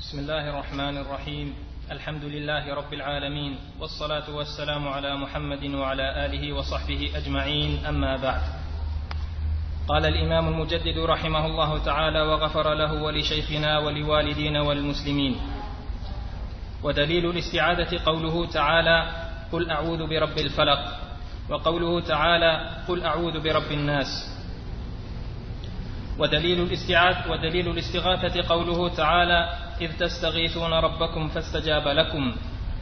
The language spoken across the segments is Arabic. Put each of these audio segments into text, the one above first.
بسم الله الرحمن الرحيم. الحمد لله رب العالمين، والصلاة والسلام على محمد وعلى آله وصحبه أجمعين، أما بعد. قال الإمام المجدد رحمه الله تعالى وغفر له ولشيخنا ولوالدينا والمسلمين: ودليل الاستعاذة قوله تعالى: قل أعوذ برب الفلق، وقوله تعالى: قل أعوذ برب الناس. ودليل الاستغاثة قوله تعالى: إذ تستغيثون ربكم فاستجاب لكم.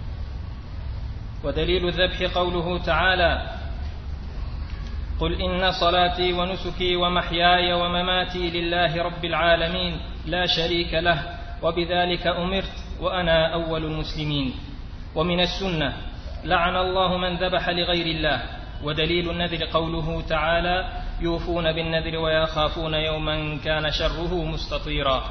ودليل الذبح قوله تعالى: قل إن صلاتي ونسكي ومحياي ومماتي لله رب العالمين لا شريك له وبذلك أمرت وأنا أول المسلمين. ومن السنة: لعن الله من ذبح لغير الله. ودليل النذر قوله تعالى: يوفون بالنذر ويخافون يوما كان شره مستطيرا.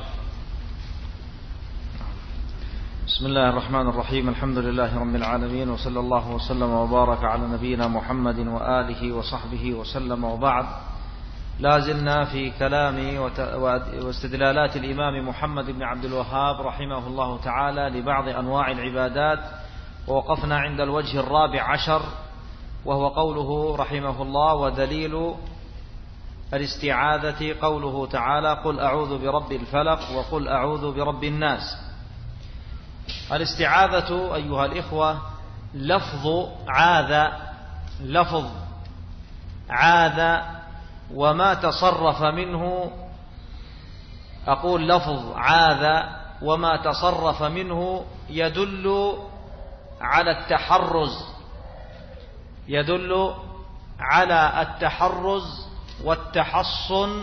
بسم الله الرحمن الرحيم. الحمد لله رب العالمين، وصلى الله وسلم وبارك على نبينا محمد وآله وصحبه وسلم، وبعد. لازلنا في كلام واستدلالات الإمام محمد بن عبد الوهاب رحمه الله تعالى لبعض أنواع العبادات، ووقفنا عند الوجه الرابع عشر، وهو قوله رحمه الله: ودليل الاستعاذة قوله تعالى: قل أعوذ برب الفلق، وقل أعوذ برب الناس. الاستعاذة أيها الإخوة لفظ عاذ وما تصرف منه. أقول لفظ عاذ وما تصرف منه يدل على التحرز والتحصن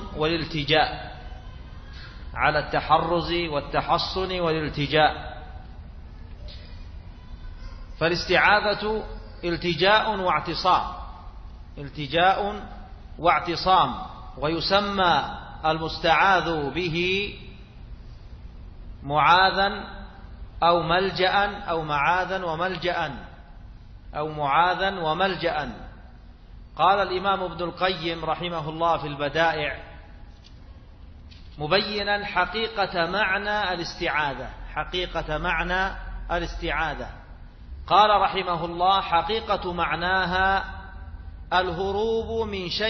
والالتجاء. فالاستعاذة التجاء واعتصام، ويسمى المستعاذ به معاذا أو ملجأ أو معاذا وملجأ. قال الإمام ابن القيم رحمه الله في البدائع مبينا حقيقة معنى الاستعاذة، قال رحمه الله: حقيقة معناها الهروب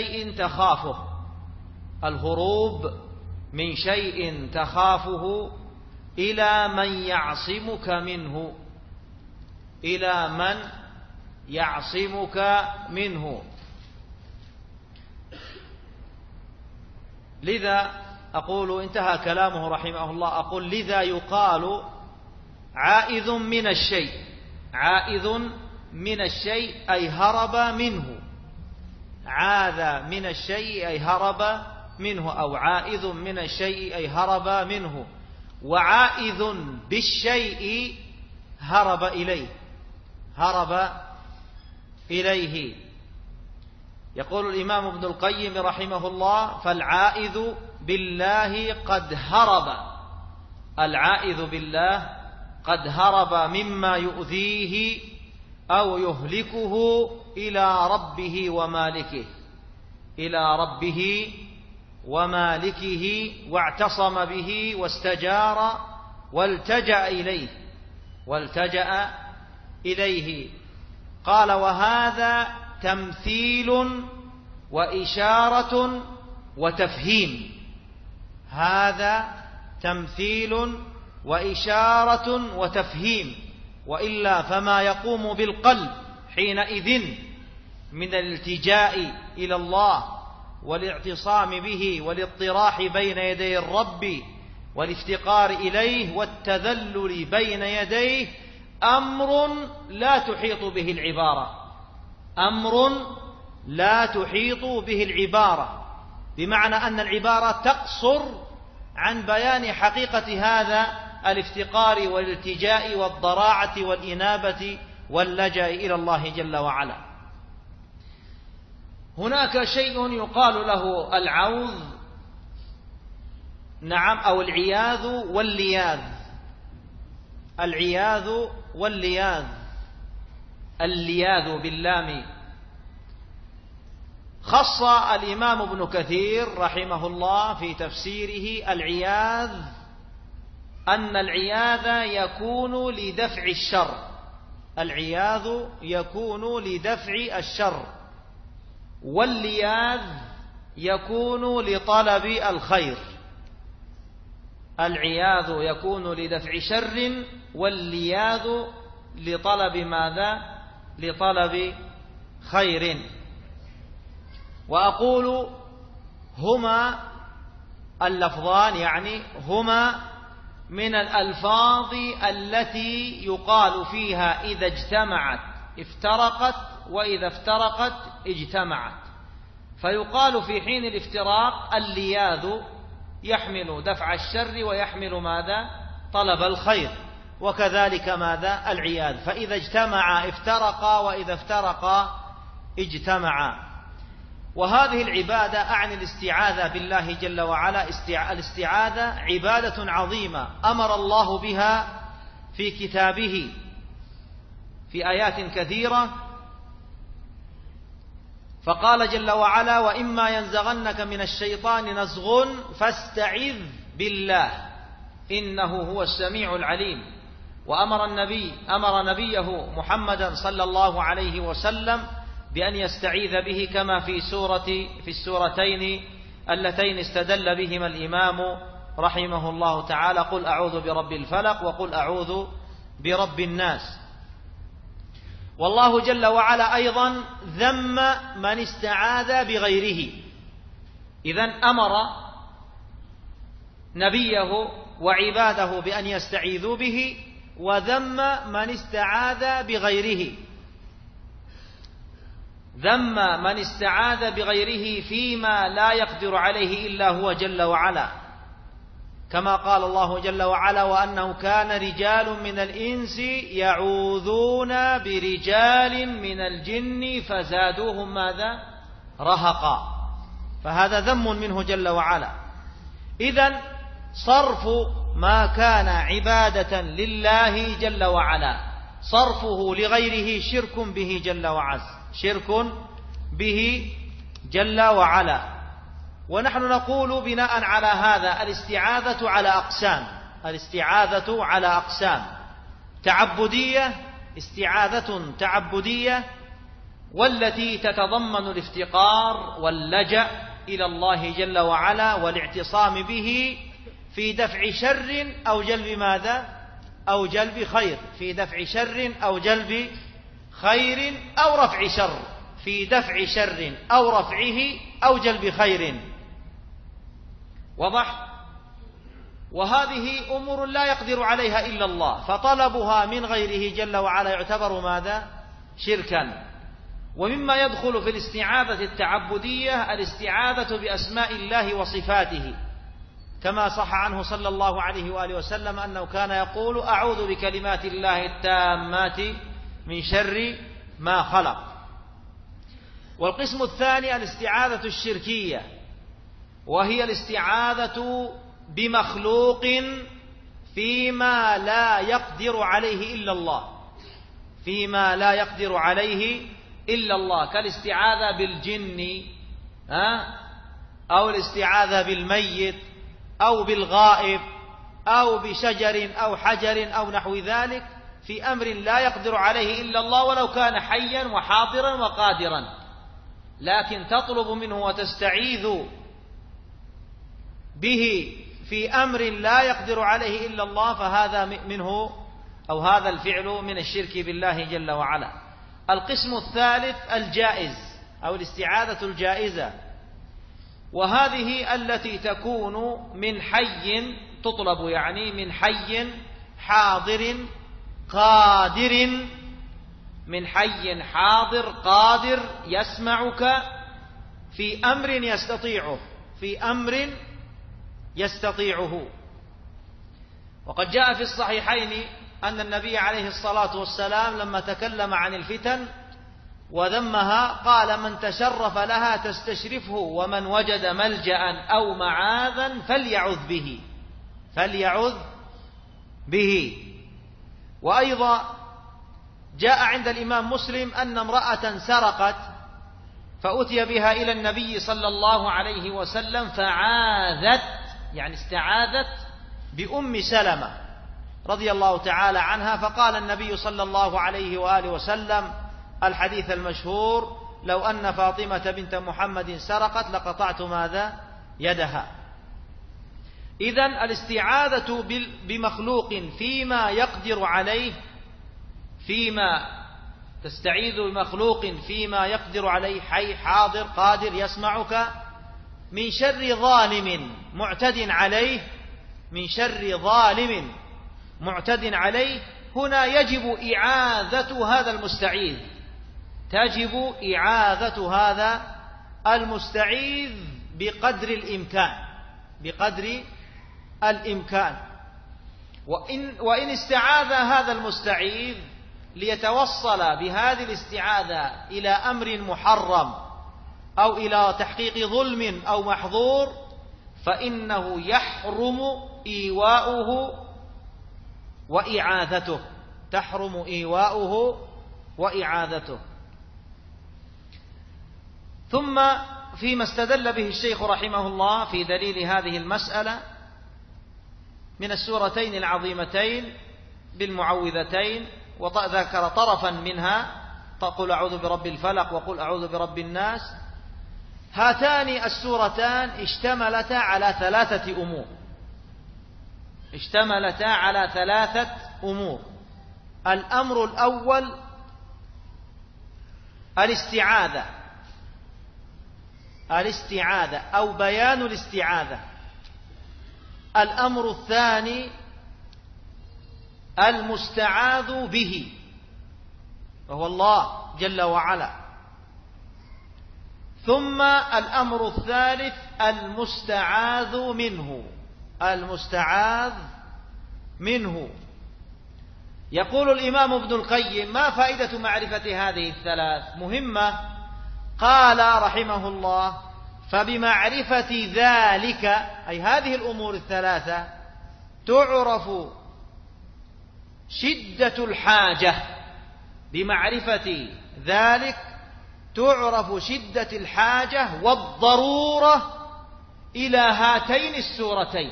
من شيء تخافه إلى من يعصمك منه. لذا أقول، انتهى كلامه رحمه الله، أقول: لذا يقال عائذ من الشيء أي هرب منه. عاذ من الشيء أي هرب منه، أو عائذ من الشيء أي هرب منه. وعائذ بالشيء هرب إليه. يقول الإمام ابن القيم رحمه الله: فالعائذ بالله قد هرب مما يؤذيه أو يهلكه إلى ربه ومالكه، واعتصم به واستجار والتجأ إليه. قال: وهذا تمثيل وإشارة وتفهيم. وإلا فما يقوم بالقلب حينئذ من الالتجاء إلى الله والاعتصام به والاضطراح بين يدي الرب والافتقار إليه والتذلل بين يديه أمر لا تحيط به العبارة، بمعنى أن العبارة تقصر عن بيان حقيقة هذا الافتقار والالتجاء والضراعة والإنابة واللجأ إلى الله جل وعلا. هناك شيء يقال له العوذ، أو العياذ واللياذ. اللياذ باللام. خص الإمام ابن كثير رحمه الله في تفسيره العياذ أن العياذ يكون لدفع الشر، العياذ يكون لدفع الشر، واللياذ يكون لطلب الخير. العياذ يكون لدفع شر، واللياذ لطلب ماذا؟ لطلب خير. وأقول هما اللفظان يعني هما من الألفاظ التي يقال فيها إذا اجتمعت افترقت، وإذا افترقت اجتمعت. فيقال في حين الافتراق اللياذ يحمل دفع الشر ويحمل ماذا؟ طلب الخير. وكذلك ماذا؟ العياذ. فإذا اجتمع افترقا، وإذا افترقا اجتمعا. وهذه العبادة أعني الاستعاذة بالله جل وعلا. الاستعاذة عبادة عظيمة أمر الله بها في كتابه في آيات كثيرة، فقال جل وعلا: وإما ينزغنك من الشيطان نزغ فاستعذ بالله إنه هو السميع العليم. وأمر نبيه محمدا صلى الله عليه وسلم بأن يستعيذ به كما في السورتين اللتين استدل بهما الإمام رحمه الله تعالى: قل أعوذ برب الفلق وقل أعوذ برب الناس. والله جل وعلا أيضا ذم من استعاذ بغيره، إذن أمر نبيه وعباده بأن يستعيذوا به، وذم من استعاذ بغيره. ذم من استعاذ بغيره فيما لا يقدر عليه إلا هو جل وعلا، كما قال الله جل وعلا: وأنه كان رجال من الإنس يعوذون برجال من الجن فزادوهم ماذا؟ رهقا. فهذا ذم منه جل وعلا. إذن صرف ما كان عبادة لله جل وعلا، صرفه لغيره شرك به جل وعز، شرك به جل وعلا. ونحن نقول بناء على هذا الاستعاذة على أقسام، الاستعاذة على أقسام: تعبدية، استعاذة تعبدية، والتي تتضمن الافتقار واللجأ إلى الله جل وعلا والاعتصام به في دفع شر أو جلب ماذا؟ أو جلب خير، في دفع شر أو جلب خير، أو رفع شر، في دفع شر أو رفعه أو جلب خير. وضح؟ وهذه أمور لا يقدر عليها إلا الله، فطلبها من غيره جل وعلا يعتبر ماذا؟ شركا. ومما يدخل في الاستعاذة التعبدية الاستعاذة بأسماء الله وصفاته، كما صح عنه صلى الله عليه وآله وسلم أنه كان يقول: أعوذ بكلمات الله التامات من شر ما خلق. والقسم الثاني الاستعاذة الشركية، وهي الاستعاذة بمخلوق فيما لا يقدر عليه إلا الله، فيما لا يقدر عليه إلا الله، كالاستعاذة بالجن أو الاستعاذة بالميت أو بالغائب أو بشجر أو حجر أو نحو ذلك، في أمر لا يقدر عليه إلا الله ولو كان حيا وحاضرا وقادرا، لكن تطلب منه وتستعيذ به في أمر لا يقدر عليه إلا الله، فهذا منه أو هذا الفعل من الشرك بالله جل وعلا. القسم الثالث الجائز أو الاستعاذة الجائزة، وهذه التي تكون من حي، تطلب يعني من حي حاضر قادر، من حي حاضر قادر يسمعك في أمر يستطيعه، في أمر يستطيعه. وقد جاء في الصحيحين أن النبي عليه الصلاة والسلام لما تكلم عن الفتن وذمها قال: من تشرف لها تستشرفه، ومن وجد ملجأ أو معاذا فليعذ به، فليعذ به. وأيضا جاء عند الإمام مسلم أن امرأة سرقت فأتي بها إلى النبي صلى الله عليه وسلم فعاذت، يعني استعاذت بأم سلمة رضي الله تعالى عنها، فقال النبي صلى الله عليه وآله وسلم الحديث المشهور: لو أن فاطمة بنت محمد سرقت لقطعت ماذا؟ يدها. إذن الاستعاذة بمخلوق فيما يقدر عليه، فيما تستعيذ بمخلوق فيما يقدر عليه، حي حاضر قادر يسمعك، من شر ظالم معتد عليه، من شر ظالم معتد عليه، هنا يجب إعاذة هذا المستعيذ، تجب إعاذة هذا المستعيذ بقدر الإمكان، بقدر الإمكان. وإن استعاذ هذا المستعيذ ليتوصل بهذه الاستعاذة إلى أمر محرم أو إلى تحقيق ظلم أو محظور، فإنه يحرم إيواؤه وإعاذته، تحرم إيواؤه وإعاذته. ثم فيما استدل به الشيخ رحمه الله في دليل هذه المسألة من السورتين العظيمتين بالمعوذتين، وذكر طرفا منها: قل أعوذ برب الفلق وقل أعوذ برب الناس. هاتان السورتان اشتملتا على ثلاثة أمور، اشتملتا على ثلاثة أمور. الأمر الأول الاستعاذة أو بيان الاستعاذة. الأمر الثاني المستعاذ به وهو الله جل وعلا. ثم الأمر الثالث المستعاذ منه، المستعاذ منه. يقول الإمام ابن القيم: ما فائدة معرفة هذه الثلاث؟ مهمة. قال رحمه الله: فبمعرفة ذلك، أي هذه الأمور الثلاثة، تعرف شدة الحاجة. بمعرفة ذلك تعرف شدة الحاجة والضرورة إلى هاتين السورتين.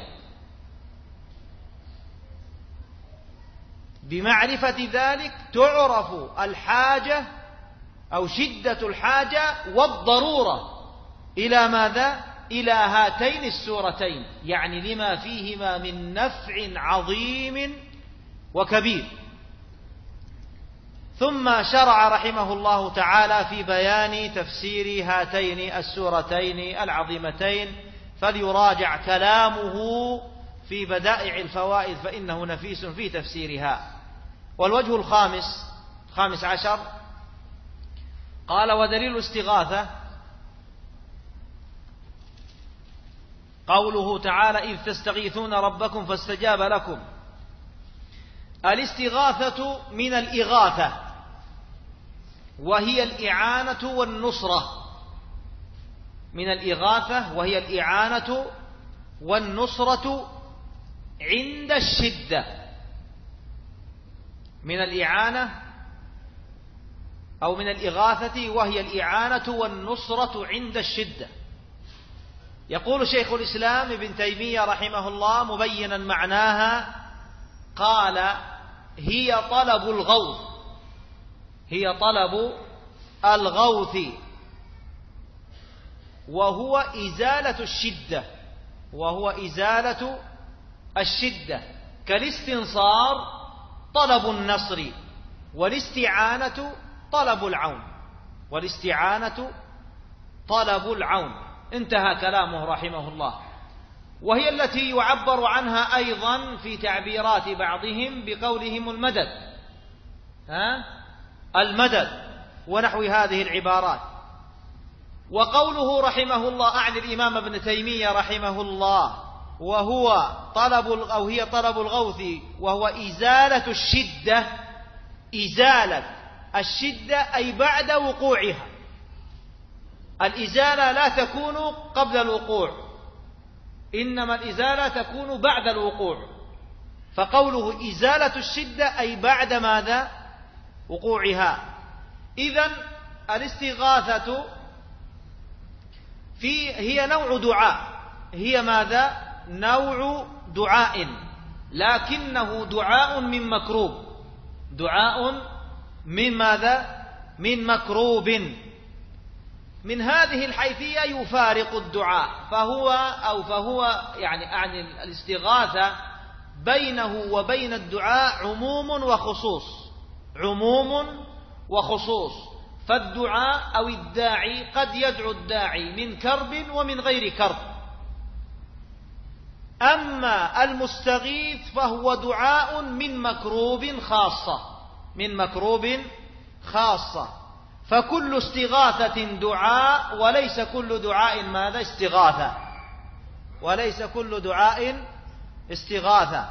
بمعرفة ذلك تعرف الحاجة أو شدة الحاجة والضرورة إلى ماذا؟ إلى هاتين السورتين، يعني لما فيهما من نفع عظيم وكبير. ثم شرع رحمه الله تعالى في بيان تفسير هاتين السورتين العظيمتين، فليراجع كلامه في بدائع الفوائد فإنه نفيس في تفسيرها. والوجه الخامس عشر، قال: ودليل الاستغاثة قوله تعالى: إذ تستغيثون ربكم فاستجاب لكم. الاستغاثة من الإغاثة، وهي الإعانة والنصرة. من الإغاثة وهي الإعانة والنصرة عند الشدة. من الإعانة أو من الإغاثة وهي الإعانة والنصرة عند الشدة. يقول شيخ الإسلام ابن تيمية رحمه الله مبينا معناها، قال: هي طلب الغوث، هي طلب الغوث، وهو إزالة الشدة، وهو إزالة الشدة، كالاستنصار طلب النصر، والاستعانة طلب العون، والاستعانة طلب العون. انتهى كلامه رحمه الله. وهي التي يعبر عنها أيضا في تعبيرات بعضهم بقولهم المدد، المدد ونحو هذه العبارات. وقوله رحمه الله أعني الإمام ابن تيمية رحمه الله: وهو طلب أو هي طلب الغوث، وهو إزالة الشدة. إزالة الشدة أي بعد وقوعها. الإزالة لا تكون قبل الوقوع، إنما الإزالة تكون بعد الوقوع. فقوله إزالة الشدة أي بعد ماذا؟ وقوعها. إذن الاستغاثة هي نوع دعاء، هي ماذا؟ نوع دعاء لكنه دعاء من مكروب، دعاء من ماذا؟ من مكروب. من هذه الحيثية يفارق الدعاء، فهو يعني الاستغاثة بينه وبين الدعاء عموم وخصوص، عموم وخصوص. فالدعاء أو الداعي قد يدعو الداعي من كرب ومن غير كرب. أما المستغيث فهو دعاء من مكروب خاصة، من مكروب خاصة. فكل استغاثة دعاء، وليس كل دعاء ماذا؟ استغاثة، وليس كل دعاء استغاثة.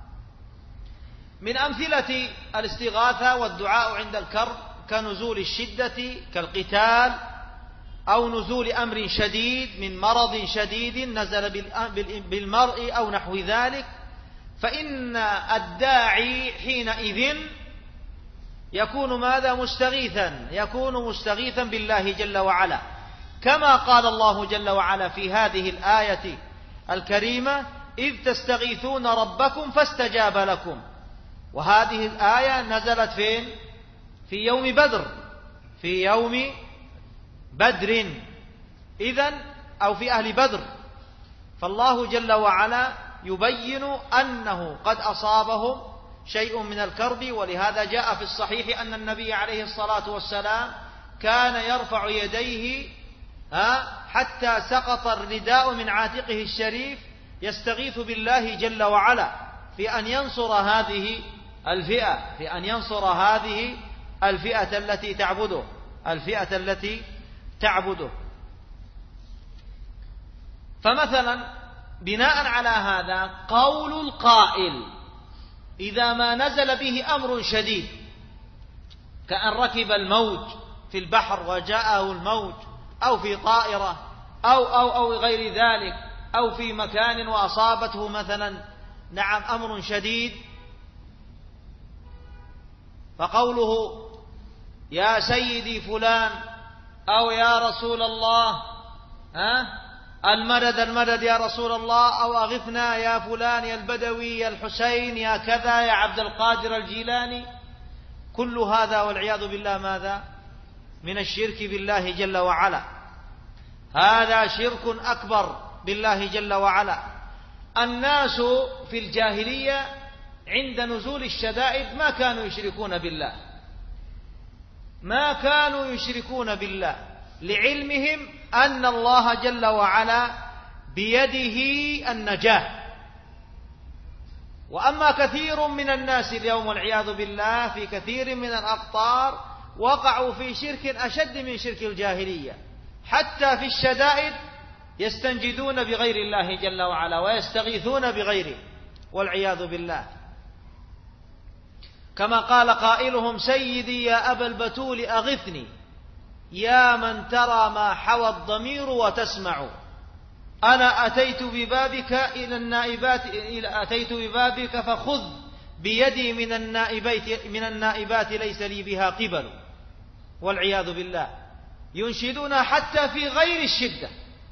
من أمثلة الاستغاثة والدعاء عند الكرب كنزول الشدة كالقتال، أو نزول أمر شديد من مرض شديد نزل بالمرء أو نحو ذلك، فإن الداعي حينئذ يكون ماذا؟ مستغيثا، يكون مستغيثا بالله جل وعلا، كما قال الله جل وعلا في هذه الآية الكريمة: إذ تستغيثون ربكم فاستجاب لكم. وهذه الآية نزلت فين؟ في يوم بدر، في يوم بدر إذن، أو في أهل بدر. فالله جل وعلا يبين أنه قد أصابهم شيء من الكرب، ولهذا جاء في الصحيح أن النبي عليه الصلاة والسلام كان يرفع يديه حتى سقط الرداء من عاتقه الشريف، يستغيث بالله جل وعلا في أن ينصر هذه الفئة، في أن ينصر هذه الفئة التي تعبده، الفئة التي تعبده. فمثلا بناء على هذا قول القائل إذا ما نزل به أمر شديد، كأن ركب الموج في البحر وجاءه الموج، أو في طائرة أو غير ذلك، أو في مكان وأصابته مثلا أمر شديد، فقوله يا سيدي فلان أو يا رسول الله المدد المدد يا رسول الله، أو أغثنا يا فلان يا البدوي يا الحسين يا كذا يا عبد القادر الجيلاني، كل هذا والعياذ بالله ماذا؟ من الشرك بالله جل وعلا. هذا شرك أكبر بالله جل وعلا. الناس في الجاهلية عند نزول الشدائد ما كانوا يشركون بالله، ما كانوا يشركون بالله، لعلمهم أن الله جل وعلا بيده النجاة. وأما كثير من الناس اليوم والعياذ بالله في كثير من الأقطار وقعوا في شرك أشد من شرك الجاهلية، حتى في الشدائد يستنجدون بغير الله جل وعلا ويستغيثون بغيره والعياذ بالله، كما قال قائلهم سيدي يا أبا البتول أغثني يا من ترى ما حوى الضمير وتسمع، أنا أتيت ببابك إلى النائبات، أتيت ببابك فخذ بيدي من النائبات ليس لي بها قبل والعياذ بالله. ينشدونها حتى في غير الشدة،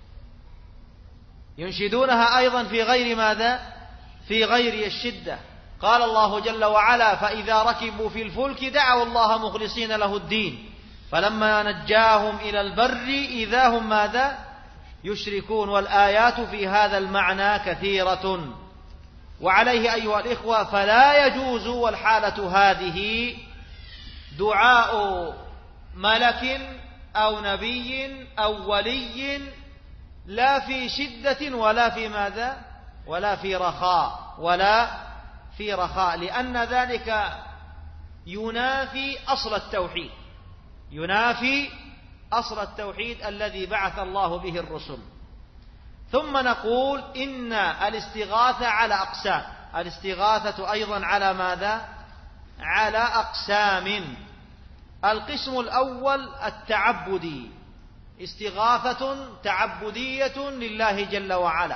ينشدونها أيضا في غير ماذا؟ في غير الشدة. قال الله جل وعلا فإذا ركبوا في الفلك دعوا الله مخلصين له الدين فلما نجاهم إلى البر إذا هم ماذا؟ يشركون. والآيات في هذا المعنى كثيرة. وعليه أيها الإخوة فلا يجوز والحالة هذه دعاء ملك أو نبي أو ولي لا في شدة ولا في ماذا؟ ولا في رخاء، ولا في رخاء، لأن ذلك ينافي أصل التوحيد، ينافي أصل التوحيد الذي بعث الله به الرسل. ثم نقول إن الاستغاثة على أقسام، الاستغاثة أيضا على ماذا؟ على أقسام. القسم الأول التعبدي، استغاثة تعبدية لله جل وعلا،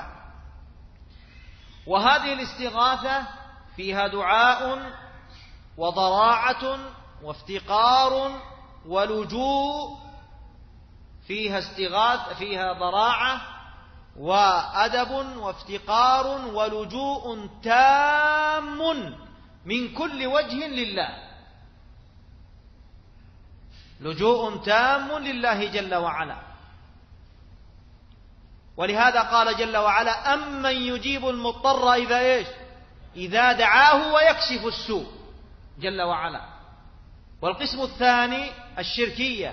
وهذه الاستغاثة فيها دعاء وضراعة وافتقار ولجوء، فيها ضراعة وأدب وافتقار ولجوء تام من كل وجه لله، لجوء تام لله جل وعلا. ولهذا قال جل وعلا: أمن يجيب المضطر إذا دعاه ويكشف السوء جل وعلا. والقسم الثاني الشركية،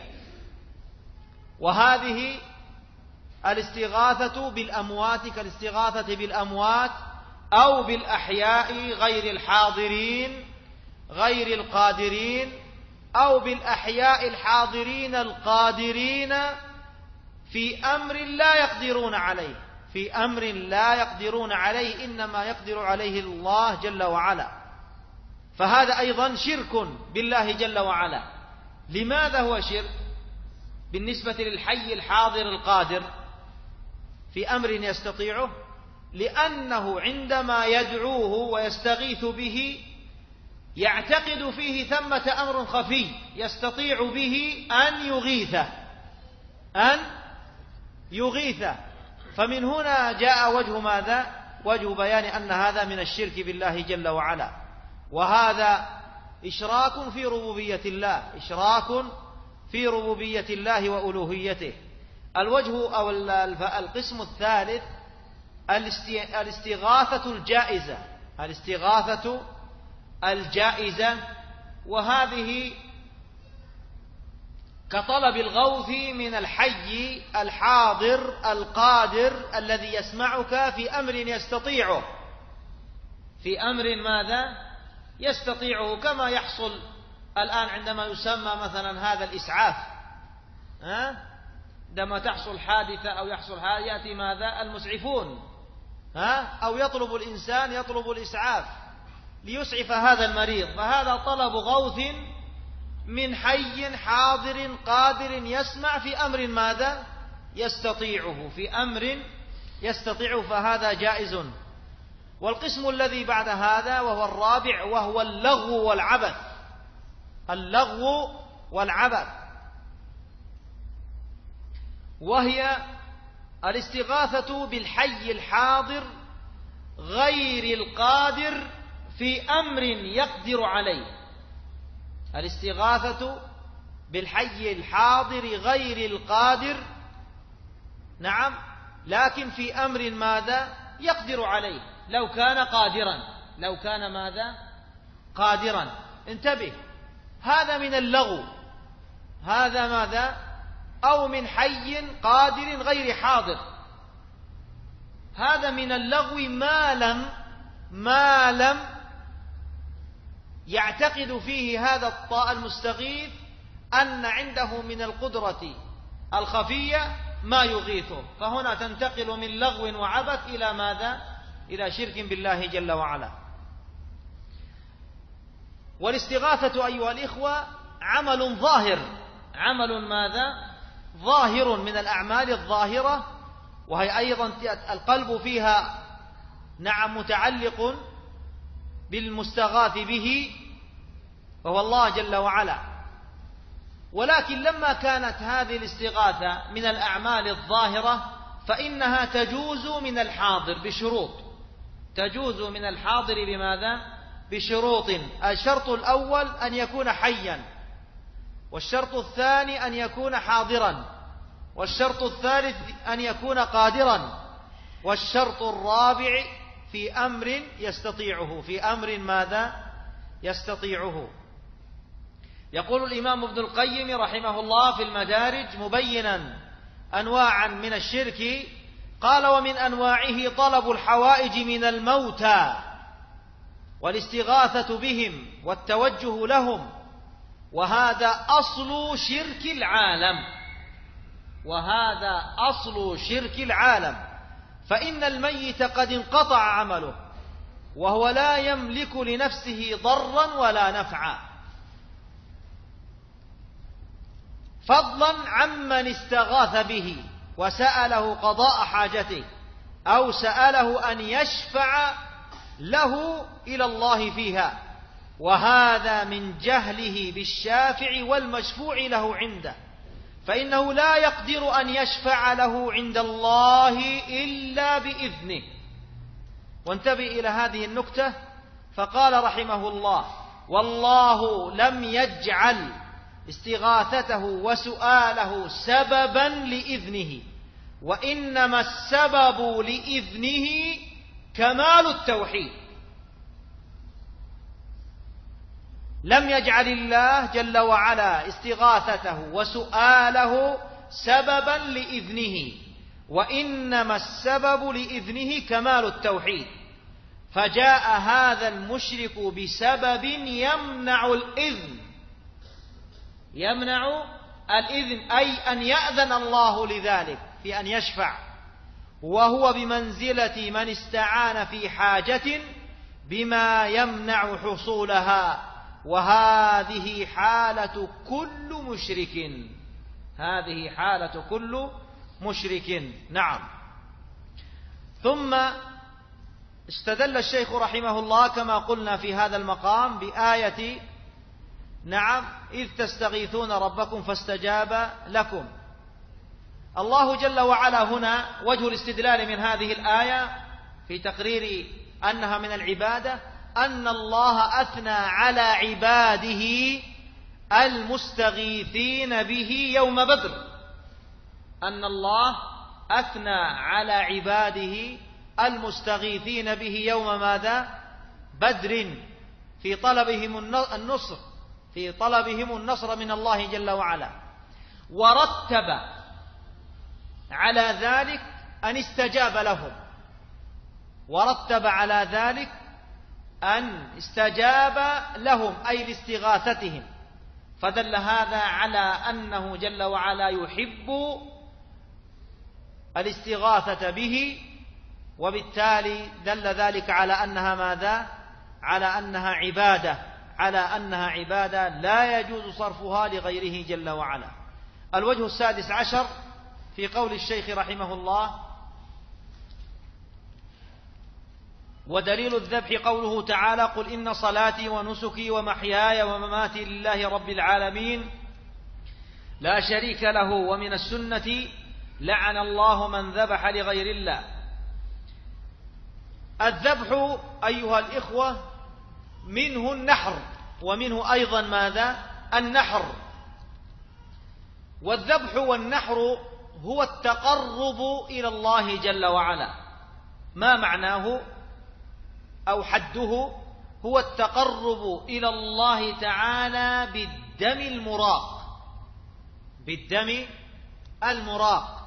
وهذه الاستغاثة بالأموات كالاستغاثة بالأموات أو بالأحياء غير الحاضرين غير القادرين، أو بالأحياء الحاضرين القادرين في أمر لا يقدرون عليه، في أمر لا يقدرون عليه إنما يقدر عليه الله جل وعلا. فهذا أيضا شرك بالله جل وعلا. لماذا هو شرك بالنسبة للحي الحاضر القادر في أمر يستطيعه؟ لأنه عندما يدعوه ويستغيث به يعتقد فيه ثمة أمر خفي يستطيع به أن يغيثه. فمن هنا جاء وجه ماذا؟ وجه بيان أن هذا من الشرك بالله جل وعلا، وهذا إشراك في ربوبية الله، إشراك في ربوبية الله وألوهيته. الوجه أو القسم الثالث الاستغاثة الجائزة، الاستغاثة الجائزة، وهذه كطلب الغوث من الحي الحاضر القادر الذي يسمعك في أمر يستطيعه، في أمر ماذا؟ يستطيعه، كما يحصل الآن عندما يسمى مثلا هذا الإسعاف، عندما تحصل حادثة أو يحصل يأتي ماذا؟ المسعفون، أو يطلب الإنسان يطلب الإسعاف ليسعف هذا المريض، فهذا طلب غوث من حي حاضر قادر يسمع في أمر ماذا؟ يستطيعه، في أمر يستطيعه، فهذا جائز. والقسم الذي بعد هذا وهو الرابع، وهو اللغو والعبث، اللغو والعبث، وهي الاستغاثة بالحي الحاضر غير القادر في أمر يقدر عليه، الاستغاثة بالحي الحاضر غير القادر، نعم، لكن في أمر ماذا؟ يقدر عليه، لو كان قادرا، لو كان ماذا؟ قادرا. انتبه، هذا من اللغو، هذا ماذا؟ أو من حي قادر غير حاضر، هذا من اللغو ما لم يعتقد فيه هذا المستغيث أن عنده من القدرة الخفية ما يغيثه، فهنا تنتقل من لغو وعبث إلى ماذا؟ إلى شرك بالله جل وعلا. والاستغاثة أيها الإخوة عمل ظاهر، عمل ماذا؟ ظاهر من الأعمال الظاهرة، وهي أيضا القلب فيها نعم متعلق بالمستغاث به وهو الله جل وعلا. ولكن لما كانت هذه الاستغاثة من الأعمال الظاهرة فإنها تجوز من الحاضر بشروط، تجوز من الحاضر بماذا؟ بشروط. الشرط الأول أن يكون حيا، والشرط الثاني أن يكون حاضرا، والشرط الثالث أن يكون قادرا، والشرط الرابع في أمر يستطيعه، في أمر ماذا؟ يستطيعه. يقول الإمام ابن القيم رحمه الله في المدارج مبينا أنواعا من الشرك، قال: ومن أنواعه طلب الحوائج من الموتى والاستغاثة بهم والتوجه لهم، وهذا أصل شرك العالم، وهذا أصل شرك العالم، فإن الميت قد انقطع عمله وهو لا يملك لنفسه ضرا ولا نفعا، فضلا عمن استغاث به وسأله قضاء حاجته أو سأله أن يشفع له إلى الله فيها، وهذا من جهله بالشافع والمشفوع له عنده، فإنه لا يقدر أن يشفع له عند الله إلا بإذنه. وانتبه إلى هذه النكتة، فقال رحمه الله: والله لم يجعل استغاثته وسؤاله سببا لإذنه، وإنما السبب لإذنه كمال التوحيد. لم يجعل الله جل وعلا استغاثته وسؤاله سببا لإذنه، وإنما السبب لإذنه كمال التوحيد. فجاء هذا المشرك بسبب يمنع الإذن، أي أن يأذن الله لذلك في أن يشفع، وهو بمنزلة من استعان في حاجة بما يمنع حصولها، وهذه حالة كل مشرك، هذه حالة كل مشرك. نعم. ثم استدل الشيخ رحمه الله كما قلنا في هذا المقام بآية نعم إذ تستغيثون ربكم فاستجاب لكم. الله جل وعلا هنا وجه الاستدلال من هذه الآية في تقرير أنها من العبادة أن الله أثنى على عباده المستغيثين به يوم بدر، أن الله أثنى على عباده المستغيثين به يوم ماذا؟ بدر، في طلبهم النصر من الله جل وعلا، ورتب على ذلك أن استجاب لهم، ورتب على ذلك أن استجاب لهم أي لاستغاثتهم، فدل هذا على أنه جل وعلا يحب الاستغاثة به، وبالتالي دل ذلك على أنها ماذا؟ على أنها عبادة لا يجوز صرفها لغيره جل وعلا. الوجه السادس عشر في قول الشيخ رحمه الله: ودليل الذبح قوله تعالى: قل إن صلاتي ونسكي ومحياي ومماتي لله رب العالمين لا شريك له. ومن السنة: لعن الله من ذبح لغير الله. الذبح أيها الإخوة منه النحر، ومنه أيضا ماذا؟ النحر. والذبح والنحر هو التقرب إلى الله جل وعلا. ما معناه أو حده؟ هو التقرب إلى الله تعالى بالدم المراق.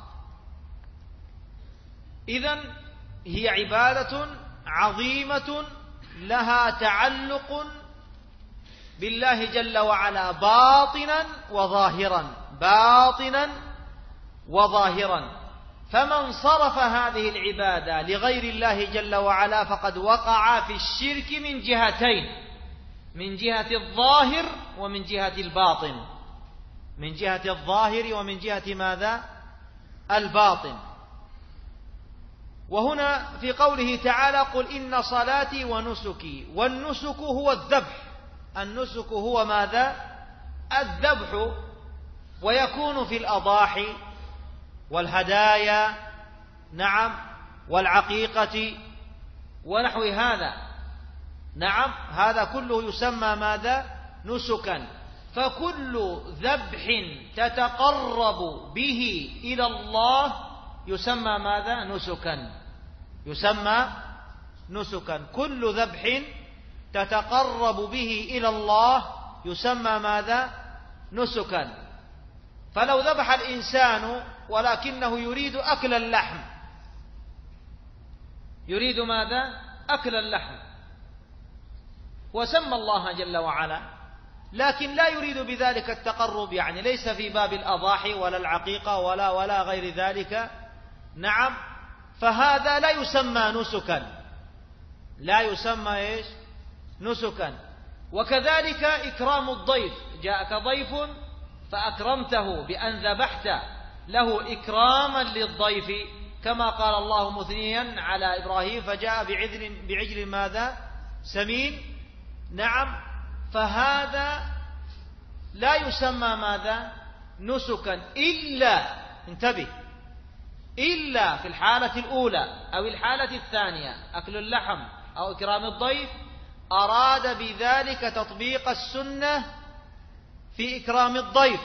إذن هي عبادة عظيمة لها تعلق بالله جل وعلا باطنا وظاهرا. فمن صرف هذه العبادة لغير الله جل وعلا فقد وقع في الشرك من جهتين: من جهة الظاهر ومن جهة الباطن، من جهة الظاهر ومن جهة ماذا؟ الباطن. وهنا في قوله تعالى: قل إن صلاتي ونسكي. والنسك هو الذبح، النسك هو ماذا؟ الذبح، ويكون في الأضاحي والهدايا نعم والعقيقة ونحو هذا. نعم، هذا كله يسمى ماذا؟ نسكا. فكل ذبح تتقرب به إلى الله يسمى ماذا؟ نسكا. كل ذبح تتقرب به إلى الله يسمى ماذا؟ نسكا. فلو ذبح الإنسان ولكنه يريد أكل اللحم، يريد ماذا؟ أكل اللحم، وسمى الله جل وعلا، لكن لا يريد بذلك التقرب، يعني ليس في باب الأضاحي ولا العقيقة ولا غير ذلك. نعم، فهذا لا يسمى نسكا، لا يسمى إيش؟ نسكا. وكذلك إكرام الضيف، جاءك ضيف فأكرمته بأن ذبحت له إكراما للضيف، كما قال الله مثنيا على إبراهيم: فجاء بعجل ماذا؟ سمين. نعم، فهذا لا يسمى ماذا؟ نسكا إلا، انتبه، إلا في الحالة الأولى أو الحالة الثانية، أكل اللحم أو إكرام الضيف، أراد بذلك تطبيق السنة في إكرام الضيف،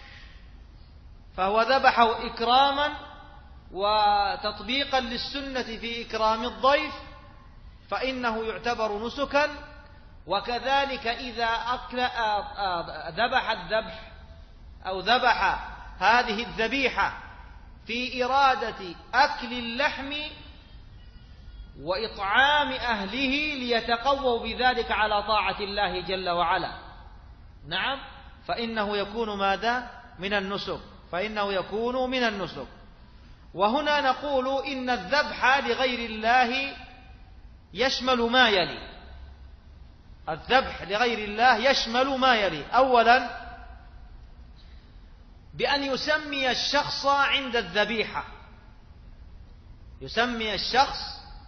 فهو ذبحه إكراما وتطبيقا للسنة في إكرام الضيف، فإنه يعتبر نسكا. وكذلك إذا ذبح الذبح أو ذبح هذه الذبيحة في إرادة أكل اللحم وإطعام أهله ليتقووا بذلك على طاعة الله جل وعلا، نعم، فإنه يكون ماذا؟ من النسك، فإنه يكون من النسك. وهنا نقول إن الذبح لغير الله يشمل ما يلي، الذبح لغير الله يشمل ما يلي: أولا بأن يسمي الشخص عند الذبيحة، يسمي الشخص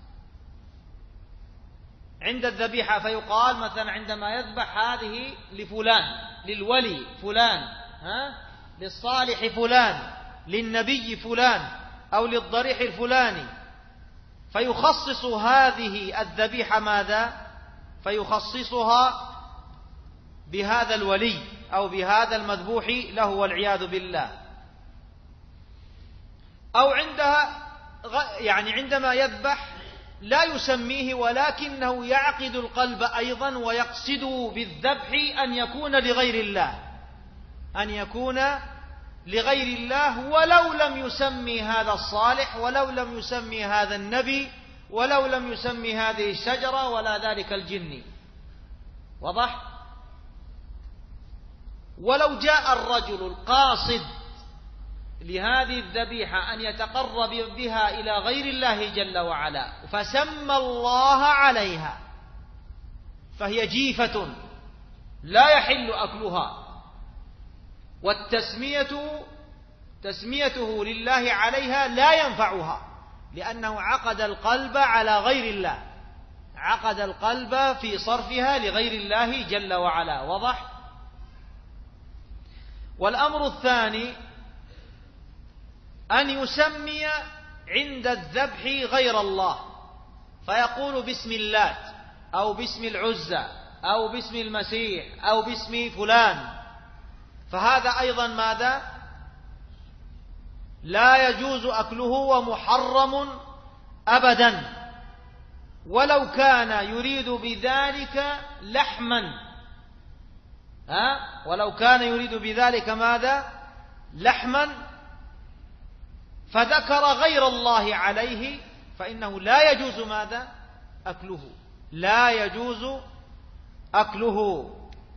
عند الذبيحة، فيقال مثلا عندما يذبح هذه لفلان، للولي فلان، للصالح فلان، للنبي فلان، أو للضريح الفلاني، فيخصص هذه الذبيحة ماذا؟ فيخصصها بهذا الولي أو بهذا المذبوح له والعياذ بالله. أو عندما يذبح لا يسميه، ولكنه يعقد القلب أيضا ويقصد بالذبح أن يكون لغير الله، أن يكون لغير الله، ولو لم يسمي هذا الصالح، ولو لم يسمي هذا النبي، ولو لم يسمي هذه الشجرة ولا ذلك الجن. واضح؟ ولو جاء الرجل القاصد لهذه الذبيحة أن يتقرب بها إلى غير الله جل وعلا فسمى الله عليها، فهي جيفة لا يحل أكلها، تسميته لله عليها لا ينفعها، لأنه عقد القلب على غير الله، عقد القلب في صرفها لغير الله جل وعلا. واضح؟ والأمر الثاني أن يسمي عند الذبح غير الله، فيقول باسم اللات أو باسم العزى أو باسم المسيح أو باسم فلان، فهذا أيضا ماذا؟ لا يجوز أكله ومحرم أبدا، ولو كان يريد بذلك لحما، ولو كان يريد بذلك ماذا؟ لحما، فذكر غير الله عليه، فإنه لا يجوز ماذا؟ أكله، لا يجوز أكله.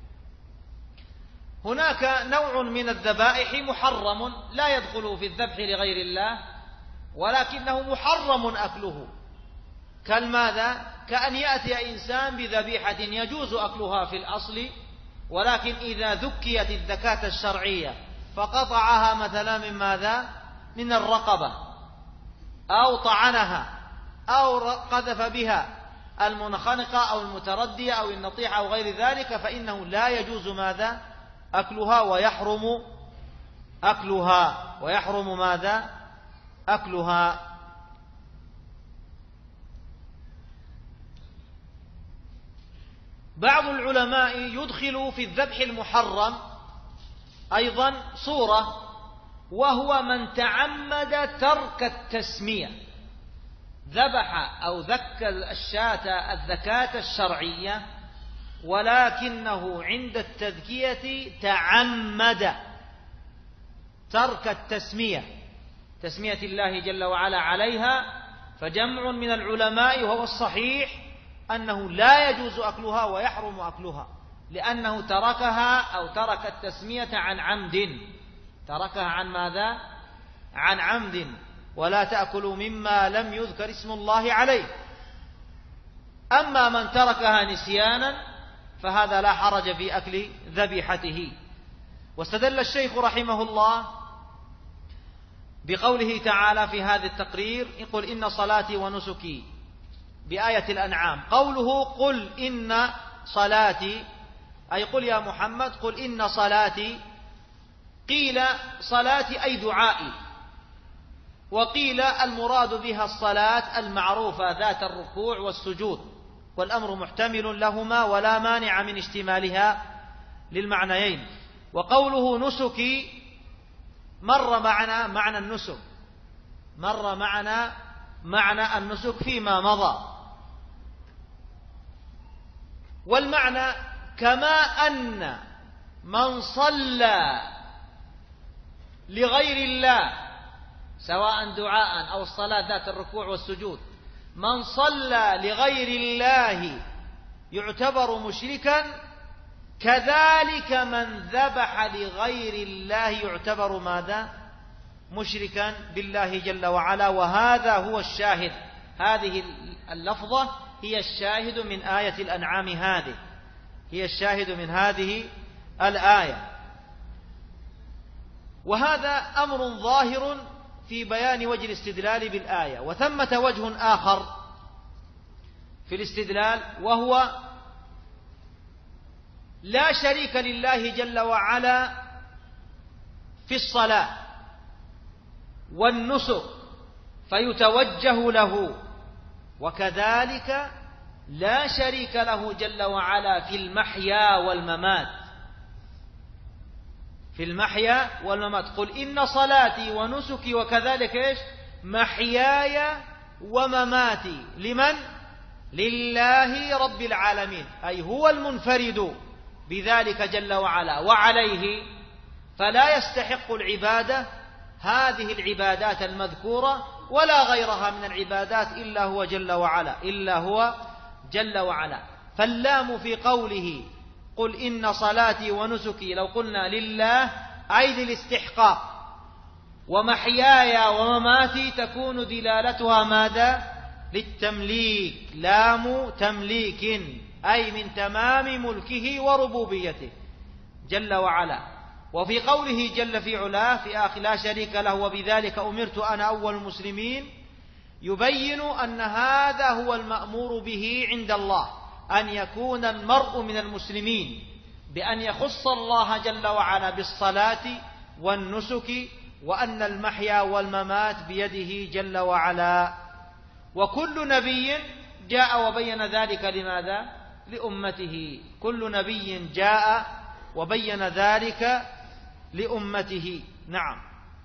هناك نوع من الذبائح محرم لا يدخل في الذبح لغير الله، ولكنه محرم أكله، كالماذا؟ كأن يأتي إنسان بذبيحة يجوز أكلها في الأصل، ولكن إذا ذكيت الذكاة الشرعية فقطعها مثلا من ماذا؟ من الرقبة، أو طعنها، أو قذف بها المنخنقة أو المتردية أو النطيحة أو غير ذلك، فإنه لا يجوز ماذا؟ أكلها، ويحرم أكلها، ويحرم ماذا؟ أكلها. بعض العلماء يدخل في الذبح المحرم أيضا صورة، وهو من تعمد ترك التسمية، ذبح أو ذكى الشاة الذكاة الشرعية، ولكنه عند التذكية تعمد ترك التسمية، تسمية الله جل وعلا عليها، فجمع من العلماء وهو الصحيح أنه لا يجوز أكلها ويحرم أكلها، لأنه تركها أو ترك التسمية عن عمد، تركها عن ماذا؟ عن عمد. ولا تأكلوا مما لم يذكر اسم الله عليه. أما من تركها نسيانا فهذا لا حرج في أكل ذبيحته. واستدل الشيخ رحمه الله بقوله تعالى في هذا التقرير: يقول إن صلاتي ونسكي، بآية الأنعام. قوله قل إن صلاتي، أي قل يا محمد قل إن صلاتي قيل صلاتي أي دعائي، وقيل المراد بها الصلاة المعروفة ذات الركوع والسجود، والأمر محتمل لهما ولا مانع من اشتمالها للمعنيين. وقوله نسكي مر معنا معنى النسك، مر معنا معنى النسك فيما مضى، والمعنى كما أن من صلى لغير الله سواء دعاء أو الصلاة ذات الركوع والسجود، من صلى لغير الله يعتبر مشركا، كذلك من ذبح لغير الله يعتبر ماذا؟ مشركا بالله جل وعلا. وهذا هو الشاهد، هذه اللفظة هي الشاهد من آية الأنعام، هذه هي الشاهد من هذه الآية. وهذا أمر ظاهر في بيان وجه الاستدلال بالآية. وثمة وجه آخر في الاستدلال، وهو لا شريك لله جل وعلا في الصلاة والنسك فيتوجه له، وكذلك لا شريك له جل وعلا في المحيا والممات، في المحيا والممات. قل إن صلاتي ونسكي وكذلك إيش؟ محياي ومماتي لمن؟ لله رب العالمين، أي هو المنفرد بذلك جل وعلا، وعليه فلا يستحق العبادة هذه العبادات المذكورة ولا غيرها من العبادات إلا هو جل وعلا، إلا هو جل وعلا. فاللام في قوله قل إن صلاتي ونسكي لو قلنا لله أي للاستحقاق، ومحياي ومماتي تكون دلالتها ماذا؟ للتمليك، لام تمليك، أي من تمام ملكه وربوبيته جل وعلا. وفي قوله جل في علاه في آخر لا شريك له وبذلك أمرت أنا أول المسلمين، يبين أن هذا هو المأمور به عند الله، أن يكون المرء من المسلمين بأن يخص الله جل وعلا بالصلاة والنسك، وأن المحيا والممات بيده جل وعلا. وكل نبي جاء وبين ذلك لماذا؟ لأمته، كل نبي جاء وبين ذلك لأمته. نعم.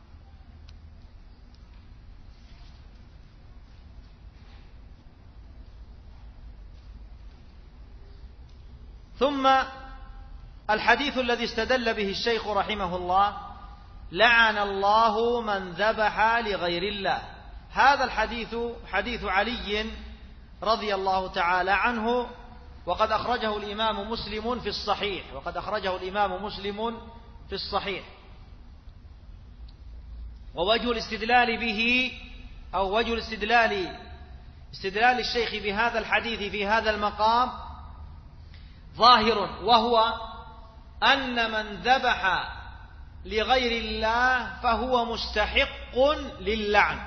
ثم الحديث الذي استدل به الشيخ رحمه الله: لعن الله من ذبح لغير الله. هذا الحديث حديث علي رضي الله تعالى عنه، وقد أخرجه الإمام مسلم في الصحيح، وقد أخرجه الإمام مسلم في الصحيح. ووجه الاستدلال به، أو وجه استدلال الشيخ بهذا الحديث في هذا المقام ظاهر، وهو أن من ذبح لغير الله فهو مستحق للعن،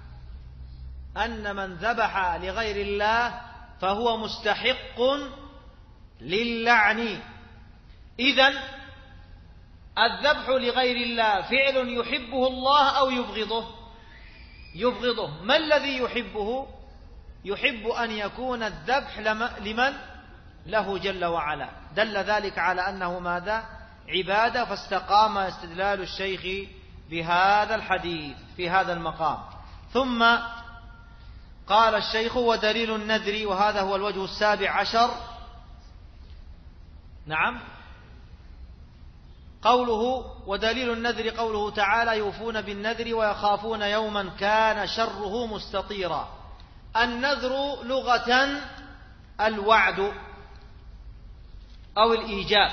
أن من ذبح لغير الله فهو مستحق للعن. إذن الذبح لغير الله فعل يحبه الله أو يبغضه؟ يبغضه. ما الذي يحبه؟ يحب أن يكون الذبح لمن؟ له جل وعلا. دل ذلك على أنه ماذا؟ عبادة. فاستقام استدلال الشيخ بهذا الحديث في هذا المقام. ثم قال الشيخ: ودليل النذر، وهذا هو الوجه 17. نعم. قوله ودليل النذر قوله تعالى: يوفون بالنذر ويخافون يوما كان شره مستطيرا. النذر لغة الوعد أو الإيجاب،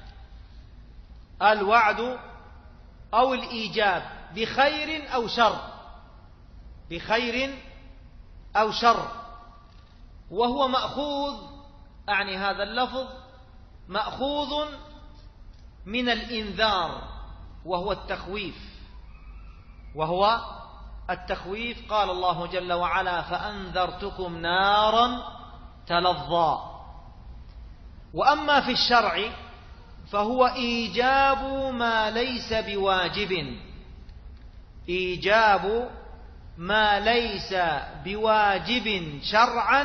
الوعد أو الإيجاب بخير أو شر، بخير أو شر. وهو مأخوذ، أعني هذا اللفظ مأخوذ من الإنذار، وهو التخويف، وهو التخويف. قال الله جل وعلا: فأنذرتكم نارا تلظى. وأما في الشرع فهو إيجاب ما ليس بواجب، إيجاب ما ليس بواجب شرعا،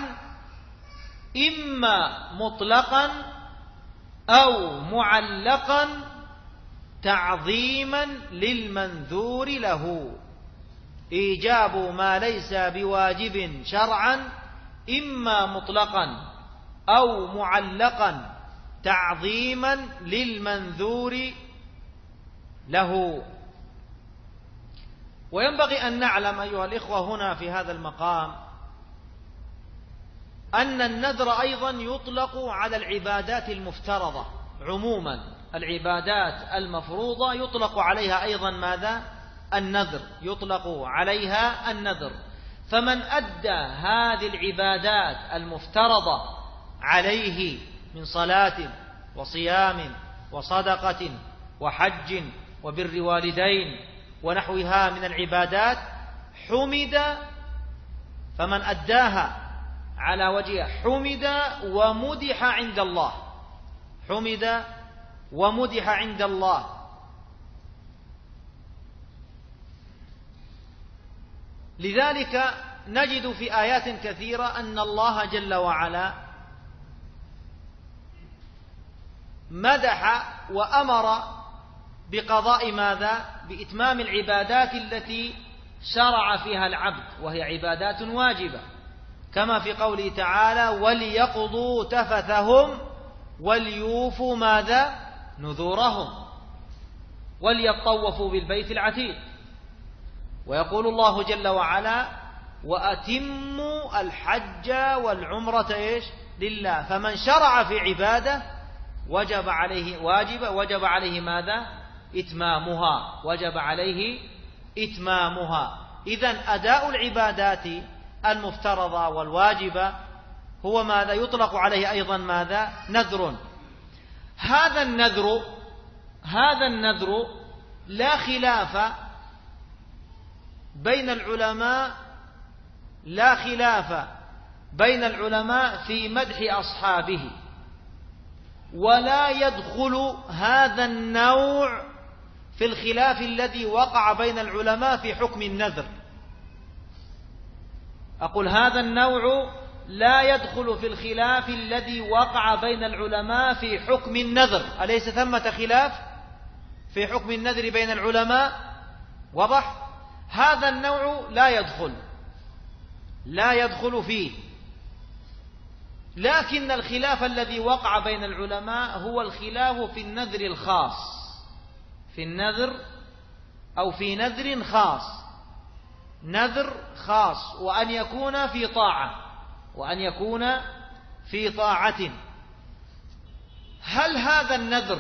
إما مطلقا أو معلقا تعظيما للمنذور له. إيجاب ما ليس بواجب شرعا إما مطلقا أو معلقا تعظيما للمنذور له. وينبغي أن نعلم أيها الإخوة هنا في هذا المقام أن النذر أيضا يطلق على العبادات المفترضة عموما. العبادات المفروضة يطلق عليها أيضا ماذا؟ النذر، يطلق عليها النذر. فمن أدى هذه العبادات المفترضة عليه من صلاة وصيام وصدقة وحج وبر والدين ونحوها من العبادات حمد، فمن أداها على وجهها حمد ومدح عند الله، حمد ومدح عند الله. لذلك نجد في آيات كثيرة أن الله جل وعلا مدح وأمر بقضاء ماذا؟ بإتمام العبادات التي شرع فيها العبد، وهي عبادات واجبة، كما في قوله تعالى: وليقضوا تفثهم وليوفوا ماذا؟ نذورهم وليطوفوا بالبيت العتيق. ويقول الله جل وعلا: وأتموا الحج والعمرة إيش؟ لله. فمن شرع في عبادة وجب عليه ماذا؟ إتمامها، وجب عليه إتمامها. إذن أداء العبادات المفترضة والواجبة هو ماذا؟ يطلق عليه أيضا ماذا؟ نذر. هذا النذر لا خلاف بين العلماء في مدح أصحابه، ولا يدخل هذا النوع في الخلاف الذي وقع بين العلماء في حكم النذر. أقول هذا النوع لا يدخل في الخلاف الذي وقع بين العلماء في حكم النذر. أليس ثمة خلاف في حكم النذر بين العلماء؟ وضح؟ هذا النوع لا يدخل فيه. لكن الخلاف الذي وقع بين العلماء هو الخلاف في النذر الخاص، في النذر أو في نذر خاص، نذر خاص، وأن يكون في طاعة. هل هذا النذر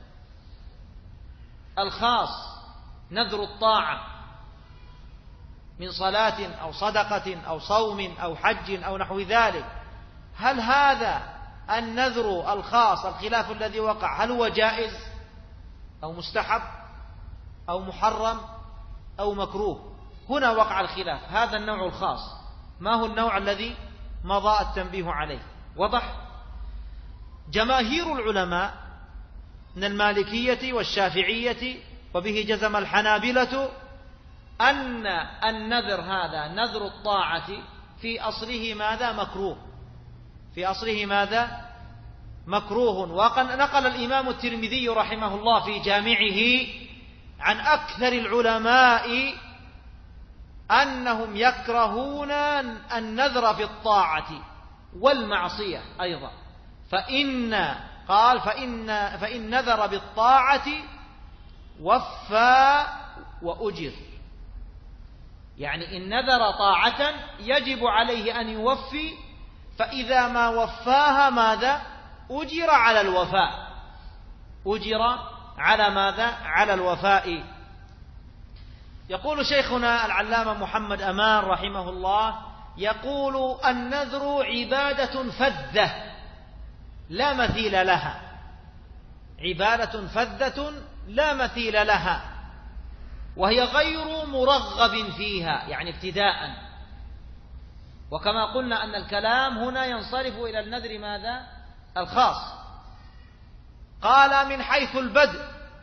الخاص نذر الطاعة من صلاة أو صدقة أو صوم أو حج أو نحو ذلك، هل هذا النذر الخاص الخلاف الذي وقع هل هو جائز أو مستحب أو محرم أو مكروه؟ هنا وقع الخلاف. هذا النوع الخاص ما هو النوع الذي مضى التنبيه عليه؟ وضح؟ جماهير العلماء من المالكية والشافعية وبه جزم الحنابلة أن النذر هذا نذر الطاعة في أصله ماذا؟ مكروه. في أصله ماذا؟ مكروه. وقد نقل الإمام الترمذي رحمه الله في جامعه عن أكثر العلماء أنهم يكرهون النذر في الطاعة والمعصية أيضا. فإن نذر بالطاعة وفى وأجر، يعني إن نذر طاعة يجب عليه أن يوفي، فإذا ما وفاها ماذا؟ أجر على الوفاء، أجر على ماذا؟ على الوفاء. يقول شيخنا العلامة محمد أمان رحمه الله، يقول: النذر عبادة فذة لا مثيل لها، عبادة فذة لا مثيل لها، وهي غير مرغب فيها، يعني ابتداء. وكما قلنا أن الكلام هنا ينصرف إلى النذر ماذا؟ الخاص. قال من حيث البدء،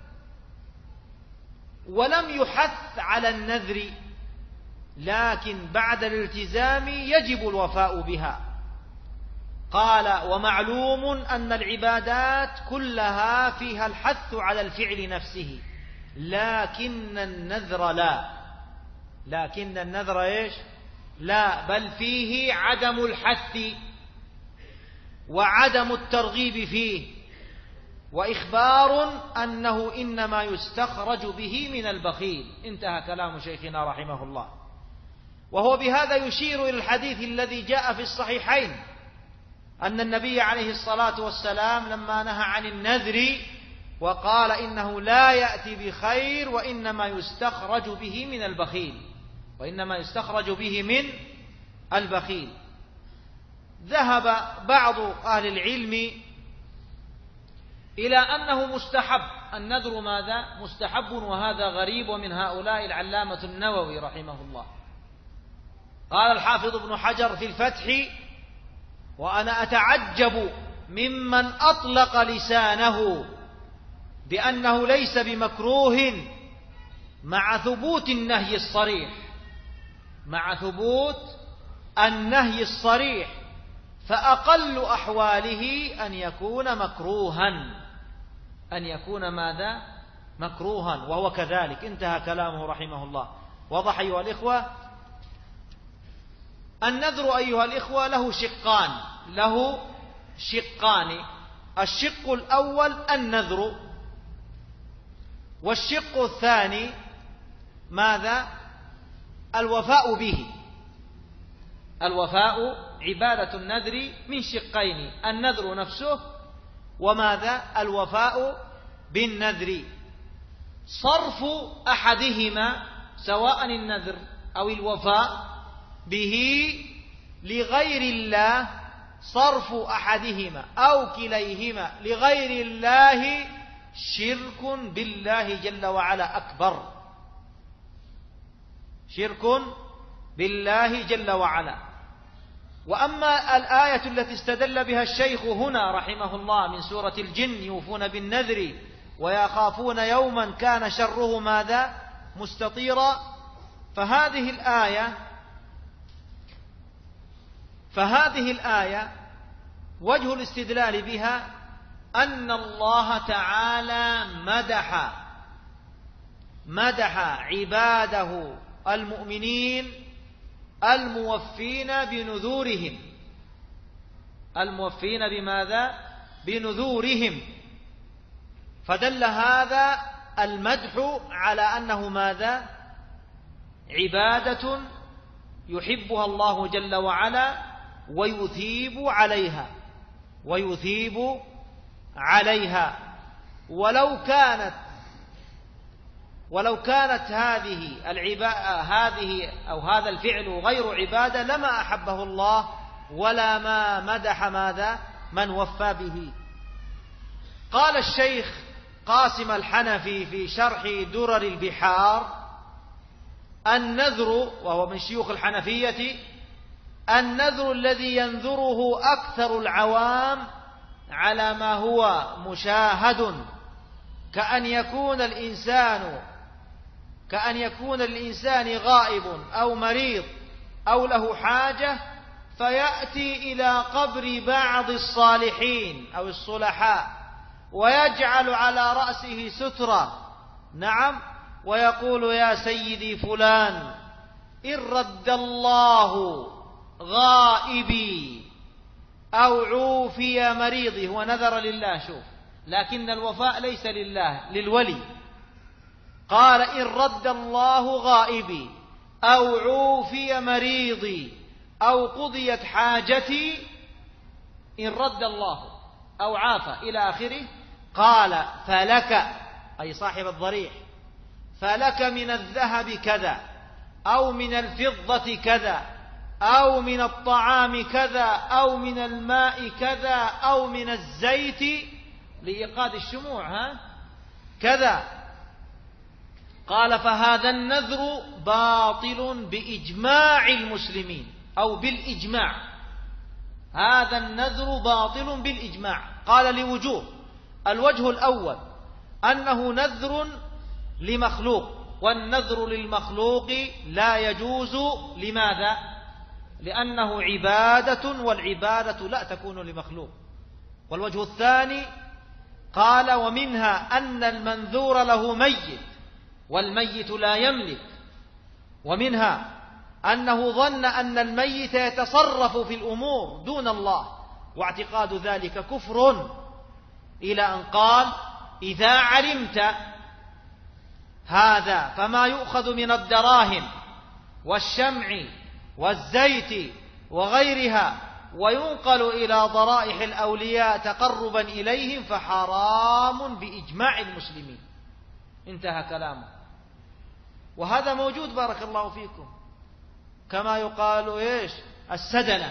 ولم يحث على النذر، لكن بعد الالتزام يجب الوفاء بها. قال ومعلوم أن العبادات كلها فيها الحث على الفعل نفسه، لكن النذر لا. لكن النذر إيش؟ لا، بل فيه عدم الحث وعدم الترغيب فيه، وإخبار أنه إنما يستخرج به من البخيل. انتهى كلام شيخنا رحمه الله. وهو بهذا يشير إلى الحديث الذي جاء في الصحيحين أن النبي عليه الصلاة والسلام لما نهى عن النذر وقال إنه لا يأتي بخير وإنما يستخرج به من البخيل، وإنما يستخرج به من البخيل. ذهب بعض أهل العلم إلى أنه مستحب. النذر ماذا؟ مستحب، وهذا غريب، ومن هؤلاء العلامة النووي رحمه الله. قال الحافظ ابن حجر في الفتح: وأنا أتعجب ممن أطلق لسانه بأنه ليس بمكروه مع ثبوت النهي الصريح، مع ثبوت النهي الصريح، فأقل أحواله أن يكون مكروها، أن يكون ماذا؟ مكروها، وهو كذلك. انتهى كلامه رحمه الله. واضح أيها الإخوة؟ النذر أيها الإخوة له شقان، له شقان. الشق الأول النذر، والشق الثاني ماذا؟ الوفاء به. الوفاء، عبادة النذر من شقين: النذر نفسه، وماذا؟ الوفاء بالنذر. صرف أحدهما، سواء النذر أو الوفاء به لغير الله، صرف أحدهما أو كليهما لغير الله شرك بالله جل وعلا أكبر، شرك بالله جل وعلا. وأما الآية التي استدل بها الشيخ هنا رحمه الله من سورة الجن: يوفون بالنذر ويخافون يوما كان شره ماذا؟ مستطيرا. فهذه الآية وجه الاستدلال بها أن الله تعالى مدح عباده المؤمنين الموفين بنذورهم. الموفين بماذا؟ بنذورهم. فدل هذا المدح على أنه ماذا؟ عبادة يحبها الله جل وعلا ويثيب عليها. ولو كانت هذه أو هذا الفعل غير عبادة لما أحبه الله ولا ما مدح ماذا؟ من وفى به. قال الشيخ قاسم الحنفي في شرح درر البحار: النذر، وهو من شيوخ الحنفية: النذر الذي ينذره أكثر العوام على ما هو مشاهد، كأن يكون الإنسان غائب أو مريض أو له حاجة، فيأتي إلى قبر بعض الصالحين أو الصلحاء ويجعل على رأسه سترة، نعم، ويقول: يا سيدي فلان، إن رد الله غائبي أو عوفي مريضي. هو نذر لله، شوف، لكن الوفاء ليس لله، للولي. قال: إن رد الله غائبي أو عوفي مريضي أو قضيت حاجتي، إن رد الله أو عافى إلى آخره. قال: فلك، أي صاحب الضريح، فلك من الذهب كذا، أو من الفضة كذا، أو من الطعام كذا، أو من الماء كذا، أو من الزيت لإيقاد الشموع كذا. قال: فهذا النذر باطل بإجماع المسلمين، أو بالإجماع. هذا النذر باطل بالإجماع. قال: لوجوه: الوجه الأول أنه نذر لمخلوق، والنذر للمخلوق لا يجوز. لماذا؟ لأنه عبادة، والعبادة لا تكون لمخلوق. والوجه الثاني قال: ومنها أن المنذور له ميت والميت لا يملك، ومنها أنه ظن أن الميت يتصرف في الأمور دون الله، واعتقاد ذلك كفر، إلى أن قال: إذا علمت هذا فما يؤخذ من الدراهم والشمع والزيت وغيرها وينقل إلى ضرائح الأولياء تقربا إليهم فحرام بإجماع المسلمين. انتهى كلامه. وهذا موجود بارك الله فيكم، كما يقال إيش؟ السدنة،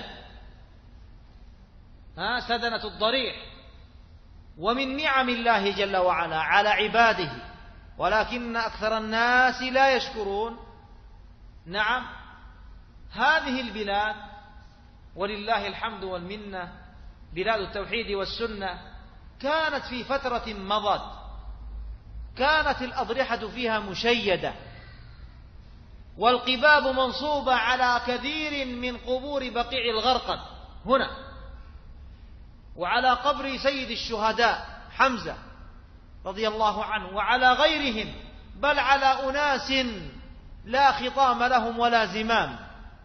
سدنة الضريح. ومن نعم الله جل وعلا على عباده، ولكن أكثر الناس لا يشكرون. نعم، هذه البلاد ولله الحمد والمنة، بلاد التوحيد والسنة، كانت في فترة مضت كانت الأضرحة فيها مشيدة، والقباب منصوبة على كثير من قبور بقيع الغرقد هنا، وعلى قبر سيد الشهداء حمزة رضي الله عنه، وعلى غيرهم، بل على أناس لا خطام لهم ولا زمام.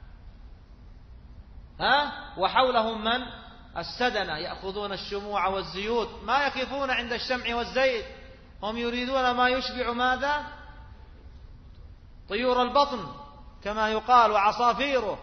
وحولهم من؟ السدنة، يأخذون الشموع والزيوت، ما يقفون عند الشمع والزيت، هم يريدون ما يشبع ماذا؟ طيور البطن كما يقال، وعصافيره.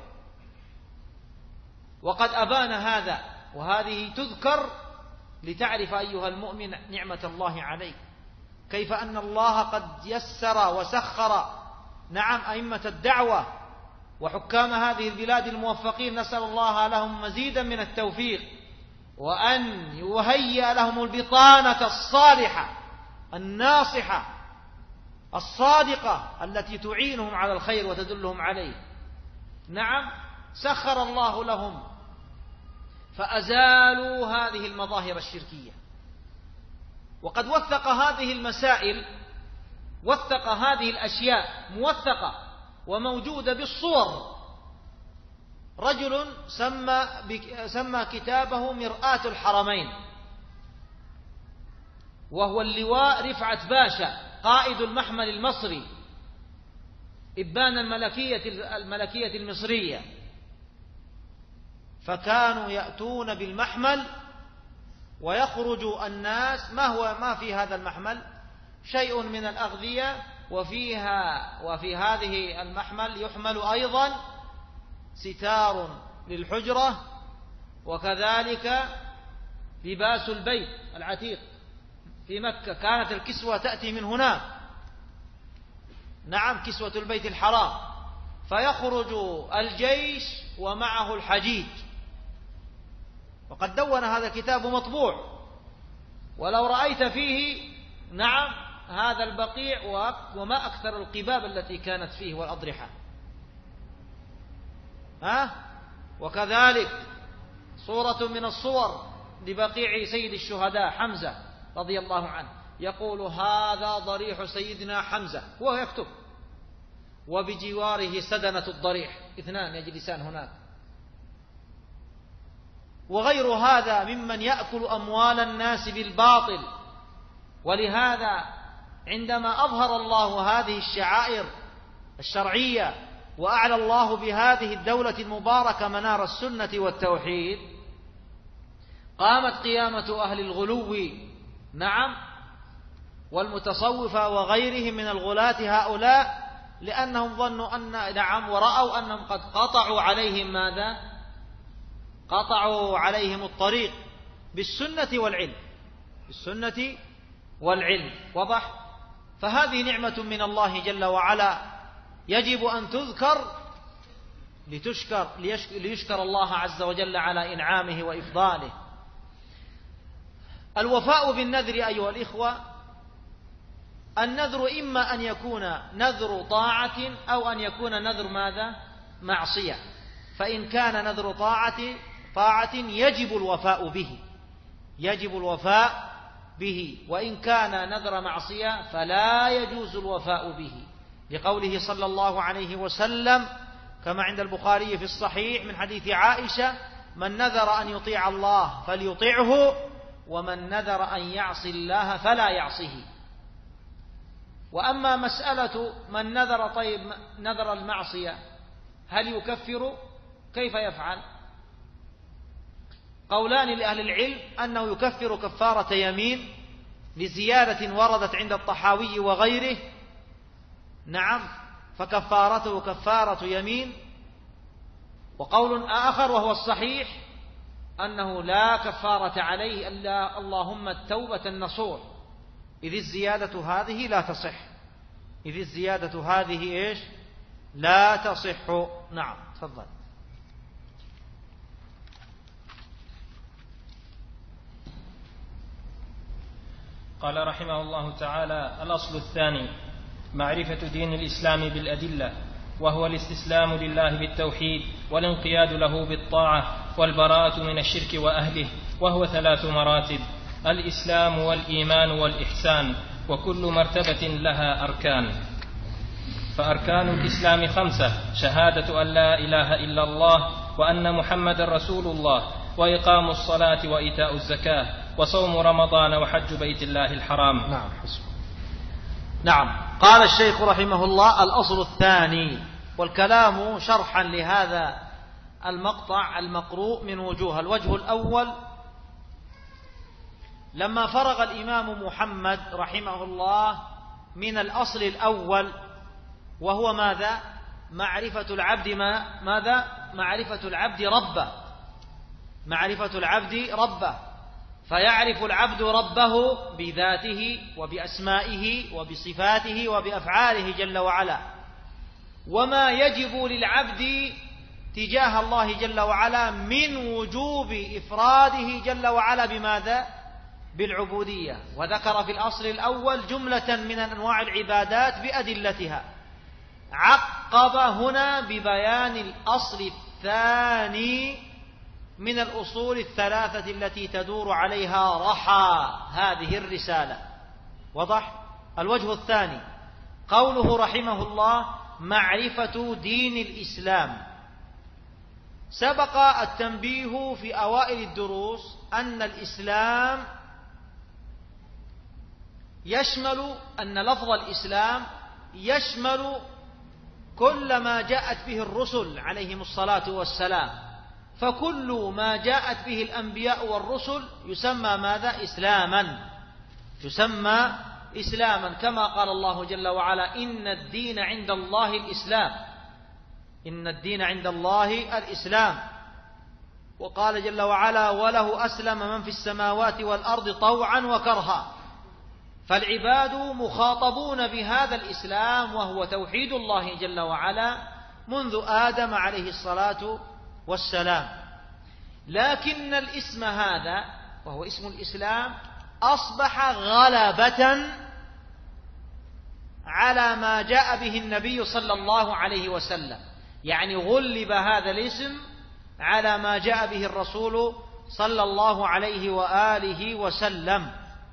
وقد أبان هذا، وهذه تذكر لتعرف أيها المؤمن نعمة الله عليك، كيف أن الله قد يسر وسخر نعم أئمة الدعوة وحكام هذه البلاد الموفقين، نسأل الله لهم مزيدا من التوفيق، وأن يهيئ لهم البطانة الصالحة الناصحة الصادقة التي تعينهم على الخير وتدلهم عليه. نعم، سخر الله لهم فأزالوا هذه المظاهر الشركية. وقد وثق هذه المسائل، وثق هذه الأشياء موثقة وموجودة بالصور. رجل سمى كتابه مرآة الحرمين، وهو اللواء رفعت باشا قائد المحمل المصري إبان الملكية المصرية. فكانوا يأتون بالمحمل ويخرج الناس، ما في هذا المحمل شيء من الأغذية، وفي هذه المحمل يحمل أيضا ستار للحجرة، وكذلك لباس البيت العتيق في مكة، كانت الكسوة تأتي من هناك، نعم، كسوة البيت الحرام. فيخرج الجيش ومعه الحجيج، وقد دون هذا الكتاب مطبوع، ولو رأيت فيه نعم هذا البقيع وما أكثر القباب التي كانت فيه والأضرحة. وكذلك صورة من الصور لبقيع سيد الشهداء حمزة رضي الله عنه، يقول: هذا ضريح سيدنا حمزة، وهو يكتب، وبجواره سدنة الضريح، 2 يجلسان هناك. وغير هذا ممن يأكل أموال الناس بالباطل. ولهذا عندما أظهر الله هذه الشعائر الشرعية وأعلى الله بهذه الدولة المباركة منار السنة والتوحيد، قامت قيامة أهل الغلو نعم والمتصوفة وغيرهم من الغلاة هؤلاء، لأنهم ظنوا أن نعم ورأوا أنهم قد قطعوا عليهم ماذا؟ قطعوا عليهم الطريق بالسنة والعلم، بالسنة والعلم. وضح؟ فهذه نعمة من الله جل وعلا يجب أن تذكر ليشكر الله عز وجل على إنعامه وإفضاله. الوفاء بالنذر أيها الإخوة، النذر إما أن يكون نذر طاعة أو أن يكون نذر ماذا؟ معصية. فإن كان نذر طاعة يجب الوفاء به، يجب الوفاء به، وإن كان نذر معصية فلا يجوز الوفاء به، لقوله صلى الله عليه وسلم كما عند البخاري في الصحيح من حديث عائشة: من نذر أن يطيع الله فليطيعه، ومن نذر أن يعصي الله فلا يعصه. وأما مسألة من نذر، طيب نذر المعصية هل يكفر؟ كيف يفعل؟ قولان لأهل العلم أنه يكفر كفارة يمين لزيادة وردت عند الطحاوي وغيره، نعم، فكفارته كفارة يمين. وقول آخر وهو الصحيح أنه لا كفارة عليه إلا اللهم التوبة النصوح، إذ الزيادة هذه لا تصح، إذ الزيادة هذه إيش؟ لا تصح. نعم، تفضل. قال رحمه الله تعالى: الأصل الثاني معرفة دين الإسلام بالأدلة، وهو الاستسلام لله بالتوحيد والانقياد له بالطاعة والبراءة من الشرك وأهله، وهو 3 مراتب: الإسلام والإيمان والإحسان، وكل مرتبة لها أركان. فأركان الإسلام 5: شهادة أن لا إله إلا الله وأن محمد رسول الله، وإقام الصلاة وإيتاء الزكاة، وصوم رمضان وحج بيت الله الحرام. نعم، حسن. نعم، قال الشيخ رحمه الله: الأصل الثاني. والكلام شرحا لهذا المقطع المقروء من وجوه. الوجه الأول: لما فرغ الإمام محمد رحمه الله من الأصل الأول، وهو ماذا؟ معرفة العبد ماذا؟ معرفة العبد ربه، معرفة العبد ربه، فيعرف العبد ربه بذاته وبأسمائه وبصفاته وبأفعاله جل وعلا، وما يجب للعبد تجاه الله جل وعلا من وجوب إفراده جل وعلا بماذا؟ بالعبودية. وذكر في الأصل الأول جملة من أنواع العبادات بأدلتها. عقب هنا ببيان الأصل الثاني من الأصول 3 التي تدور عليها رحى هذه الرسالة. وضح؟ الوجه الثاني قوله رحمه الله: معرفة دين الإسلام. سبق التنبيه في أوائل الدروس أن الإسلام يشمل، أن لفظ الإسلام يشمل كل ما جاءت به الرسل عليهم الصلاة والسلام، فكل ما جاءت به الأنبياء والرسل يسمى ماذا؟ إسلاما، يسمى إسلاما، كما قال الله جل وعلا: إن الدين عند الله الإسلام، إن الدين عند الله الإسلام. وقال جل وعلا: وله أسلم من في السماوات والأرض طوعا وكرها. فالعباد مخاطبون بهذا الإسلام، وهو توحيد الله جل وعلا منذ آدم عليه الصلاة والسلام. لكن الاسم هذا وهو اسم الإسلام أصبح غلبة على ما جاء به النبي صلى الله عليه وسلم، يعني غلب هذا الاسم على ما جاء به الرسول صلى الله عليه وآله وسلم.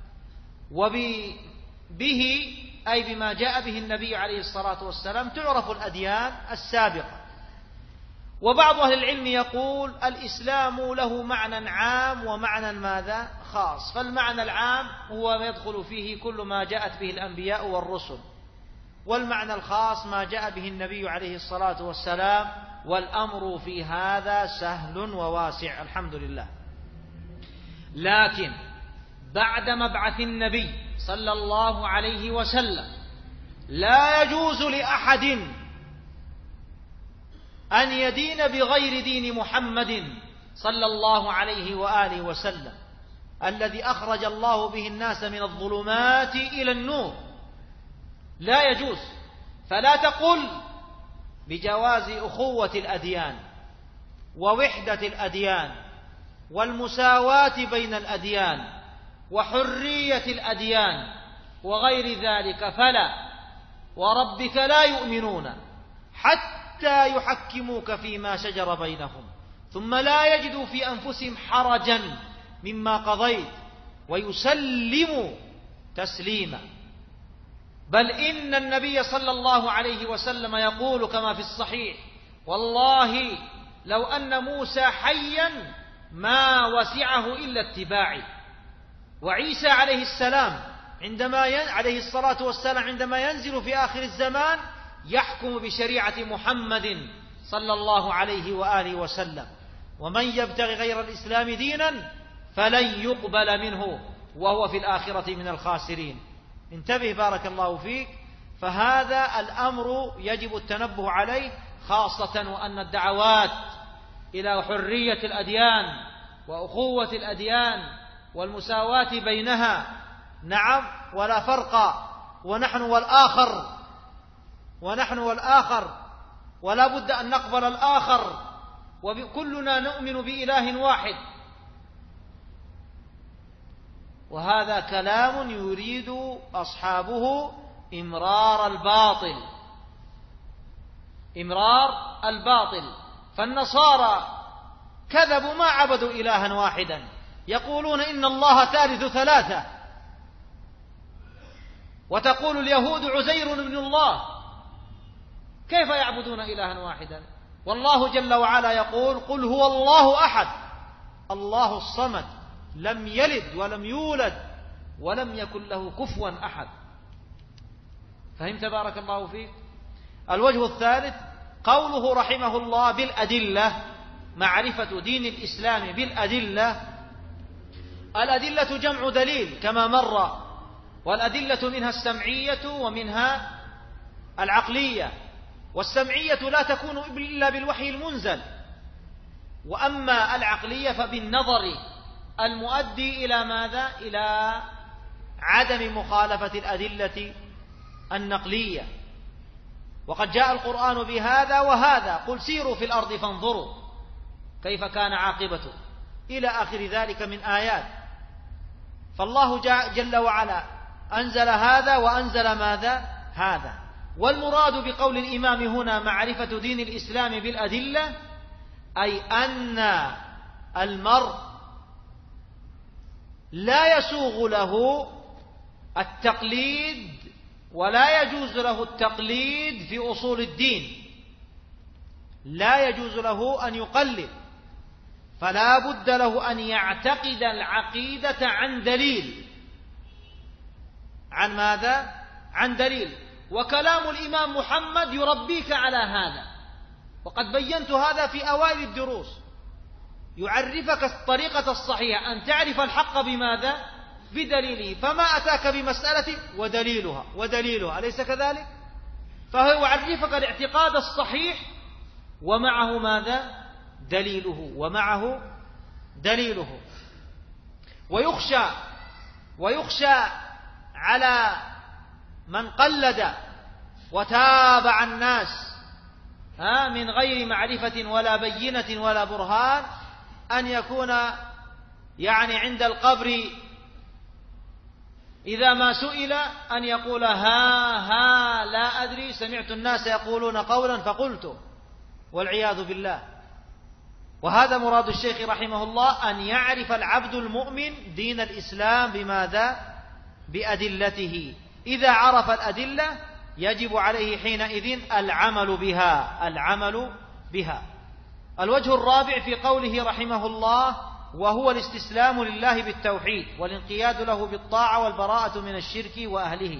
وبه أي بما جاء به النبي عليه الصلاة والسلام تعرف الأديان السابقة. وبعض أهل العلم يقول الإسلام له معنى عام ومعنى ماذا؟ خاص. فالمعنى العام هو ما يدخل فيه كل ما جاءت به الأنبياء والرسل، والمعنى الخاص ما جاء به النبي عليه الصلاة والسلام، والأمر في هذا سهل وواسع الحمد لله. لكن بعد مبعث النبي صلى الله عليه وسلم لا يجوز لأحد أن يدين بغير دين محمد صلى الله عليه وآله وسلم الذي أخرج الله به الناس من الظلمات إلى النور. لا يجوز. فلا تقل بجواز أخوة الأديان ووحدة الأديان والمساواة بين الأديان وحرية الأديان وغير ذلك، فلا، وربك لا يؤمنون حتى يحكموك فيما شجر بينهم ثم لا يجدوا في أنفسهم حرجا مما قضيت ويسلم تسليما. بل إن النبي صلى الله عليه وسلم يقول كما في الصحيح: والله لو أن موسى حيا ما وسعه إلا اتباعي. وعيسى عليه السلام عليه الصلاة والسلام عندما ينزل في آخر الزمان يحكم بشريعة محمد صلى الله عليه وآله وسلم: ومن يبتغي غير الإسلام دينا فلن يقبل منه وهو في الآخرة من الخاسرين. انتبه بارك الله فيك. فهذا الأمر يجب التنبه عليه، خاصة وأن الدعوات إلى حرية الأديان وأخوة الأديان والمساواة بينها، نعم، ولا فرق، ونحن والآخر ولا بد أن نقبل الآخر، وكلنا نؤمن بإله واحد. وهذا كلام يريد أصحابه إمرار الباطل. فالنصارى كذبوا، ما عبدوا إلها واحدا، يقولون إن الله ثالث ثلاثة، وتقول اليهود عزير ابن الله. كيف يعبدون إلها واحدا؟ والله جل وعلا يقول: قل هو الله أحد الله الصمد لم يلد ولم يولد ولم يكن له كفوا أحد. فهمت بارك الله فيك؟ الوجه الثالث قوله رحمه الله بالأدلة، معرفة دين الإسلام بالأدلة. الأدلة جمع دليل كما مر، والأدلة منها السمعية ومنها العقلية. والسمعية لا تكون إلا بالوحي المنزل، وأما العقلية فبالنظر المؤدي إلى ماذا؟ إلى عدم مخالفة الأدلة النقلية. وقد جاء القرآن بهذا وهذا: قل سيروا في الأرض فانظروا كيف كان عاقبته، إلى آخر ذلك من آيات. فالله جل وعلا أنزل هذا وأنزل ماذا؟ هذا. والمراد بقول الإمام هنا معرفة دين الإسلام بالأدلة، أي أن المرء لا يسوغ له التقليد ولا يجوز له التقليد في أصول الدين، لا يجوز له أن يقلد، فلا بد له أن يعتقد العقيدة عن دليل. عن ماذا؟ عن دليل. وكلام الإمام محمد يربيك على هذا، وقد بينت هذا في أوائل الدروس. يعرفك الطريقة الصحيحة أن تعرف الحق بماذا؟ بدليله. فما أتاك بمسألة ودليلها أليس كذلك؟ فهو يعرفك الاعتقاد الصحيح ومعه ماذا؟ دليله. ويخشى على من قلد وتابع الناس من غير معرفة ولا بينة ولا برهان، أن يكون عند القبر إذا ما سئل أن يقول لا أدري، سمعت الناس يقولون قولا فقلت، والعياذ بالله. وهذا مراد الشيخ رحمه الله، أن يعرف العبد المؤمن دين الإسلام بماذا؟ بأدلته. إذا عرف الأدلة يجب عليه حينئذ العمل بها. الوجه الرابع في قوله رحمه الله: وهو الاستسلام لله بالتوحيد والانقياد له بالطاعة والبراءة من الشرك وأهله.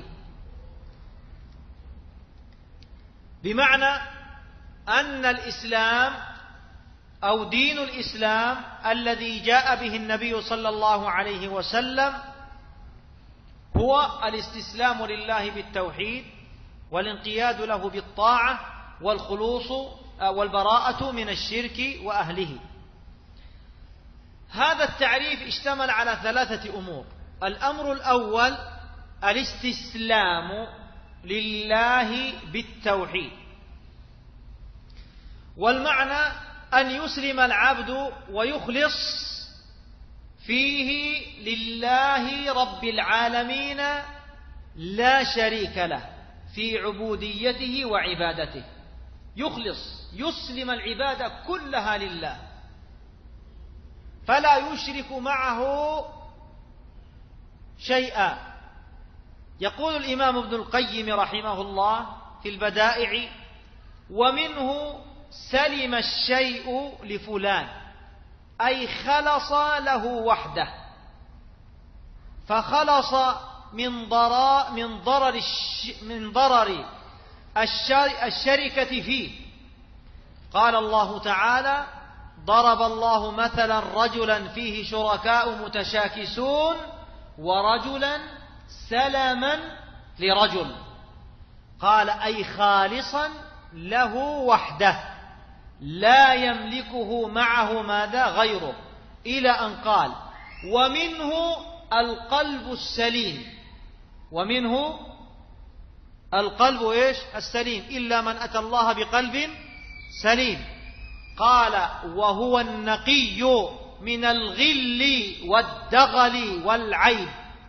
بمعنى أن الإسلام أو دين الإسلام الذي جاء به النبي صلى الله عليه وسلم هو الاستسلام لله بالتوحيد والانقياد له بالطاعة والخلوص والبراءة من الشرك وأهله. هذا التعريف اشتمل على 3 أمور. الأمر الأول الاستسلام لله بالتوحيد، والمعنى أن يسلم العبد ويخلص فيه لله رب العالمين لا شريك له في عبوديته وعبادته. يسلم العبادة كلها لله، فلا يشرك معه شيئا. يقول الإمام ابن القيم رحمه الله في البدائع: ومنه سلم الشيء لفلان، أي خلص له وحده، فخلص من ضرر الشركة فيه. قال الله تعالى: ضرب الله مثلا رجلا فيه شركاء متشاكسون ورجلا سلما لرجل. قال: أي خالصا له وحده لا يملكه معه ماذا غيره، إلى أن قال: ومنه القلب السليم. ومنه القلب إيش؟ السليم، إلا من أتى الله بقلب سليم. قال: وهو النقي من الغل والدغل والعيب،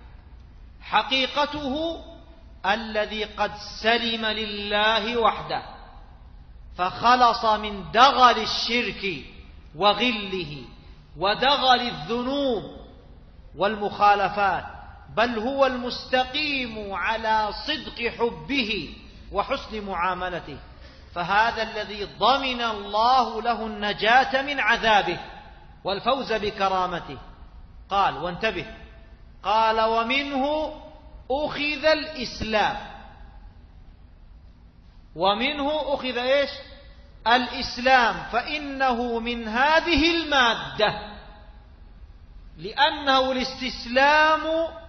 حقيقته الذي قد سلم لله وحده، فخلص من دغل الشرك وغله ودغل الذنوب والمخالفات، بل هو المستقيم على صدق حبه وحسن معاملته، فهذا الذي ضمن الله له النجاة من عذابه والفوز بكرامته. قال، وانتبه، قال: ومنه أخذ الإسلام. ومنه أخذ إيش؟ الإسلام، فإنه من هذه المادة، لأنه الاستسلام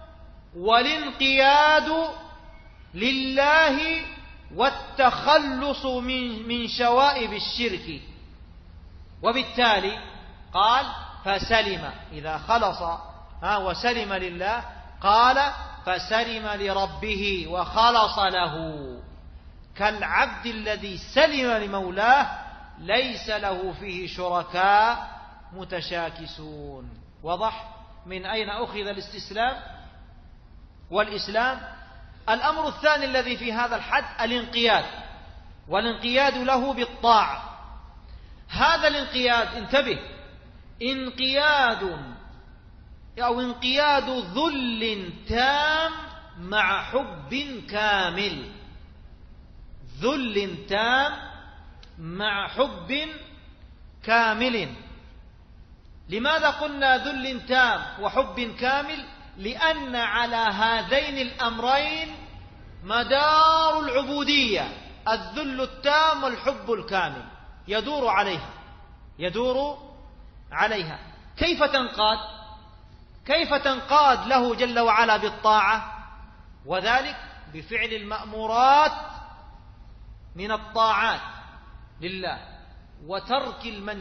والانقياد لله والتخلص من شوائب الشرك. وبالتالي قال: فسلم، إذا خلص وسلم لله، قال: فسلم لربه وخلص له، كالعبد الذي سلم لمولاه ليس له فيه شركاء متشاكسون. وضح من أين أخذ الاستسلام والإسلام. الأمر الثاني الذي في هذا الحد الانقياد، والانقياد له بالطاعة. هذا الانقياد، انتبه، انقياد ذل تام مع حب كامل. ذل تام مع حب كامل. لماذا قلنا ذل تام وحب كامل؟ لأن على هذين الأمرين مدار العبودية، الذل التام والحب الكامل، يدور عليها. كيف تنقاد له جل وعلا بالطاعة؟ وذلك بفعل المأمورات من الطاعات لله، وترك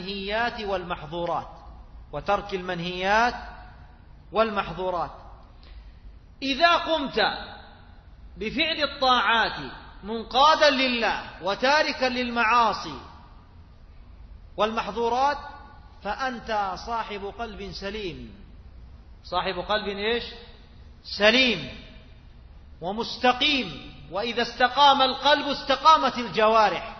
المنهيات والمحظورات. إذا قمت بفعل الطاعات منقادا لله وتاركا للمعاصي والمحظورات، فأنت صاحب قلب سليم. صاحب قلب إيش؟ سليم ومستقيم. وإذا استقام القلب استقامت الجوارح.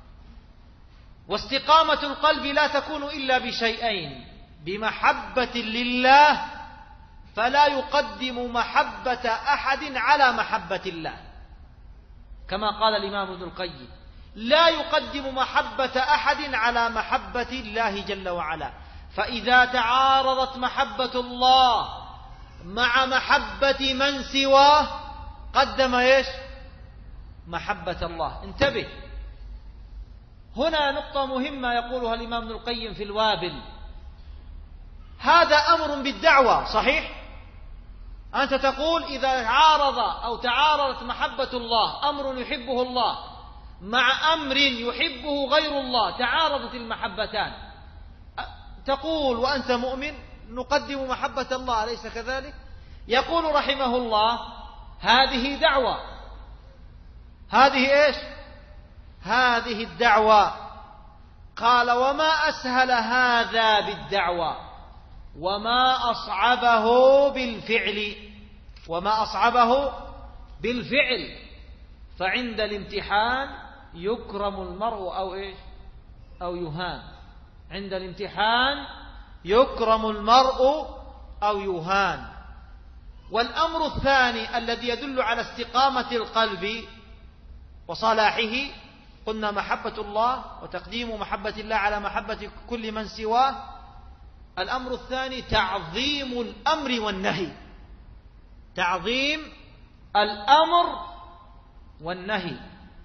واستقامة القلب لا تكون إلا بشيئين: بمحبة لله، فلا يقدم محبة أحد على محبة الله، كما قال الإمام ابن القيم: لا يقدم محبة أحد على محبة الله جل وعلا. فإذا تعارضت محبة الله مع محبة من سواه قدم إيش؟ محبة الله. انتبه، هنا نقطة مهمة يقولها الإمام ابن القيم في الوابل. هذا أمر بالدعوة، صحيح؟ أنت تقول إذا تعارضت محبة الله، أمر يحبه الله مع أمر يحبه غير الله، تعارضت المحبتان، تقول وأنت مؤمن نقدم محبة الله، أليس كذلك؟ يقول رحمه الله: هذه دعوة. هذه إيش؟ هذه الدعوة. قال: وما أسهل هذا بالدعوة وما أصعبه بالفعل. فعند الامتحان يكرم المرء أو يهان. عند الامتحان يكرم المرء أو يهان. والأمر الثاني الذي يدل على استقامة القلب وصلاحه قلنا محبة الله وتقديم محبة الله على محبة كل من سواه. الأمر الثاني تعظيم الأمر والنهي، تعظيم الأمر والنهي.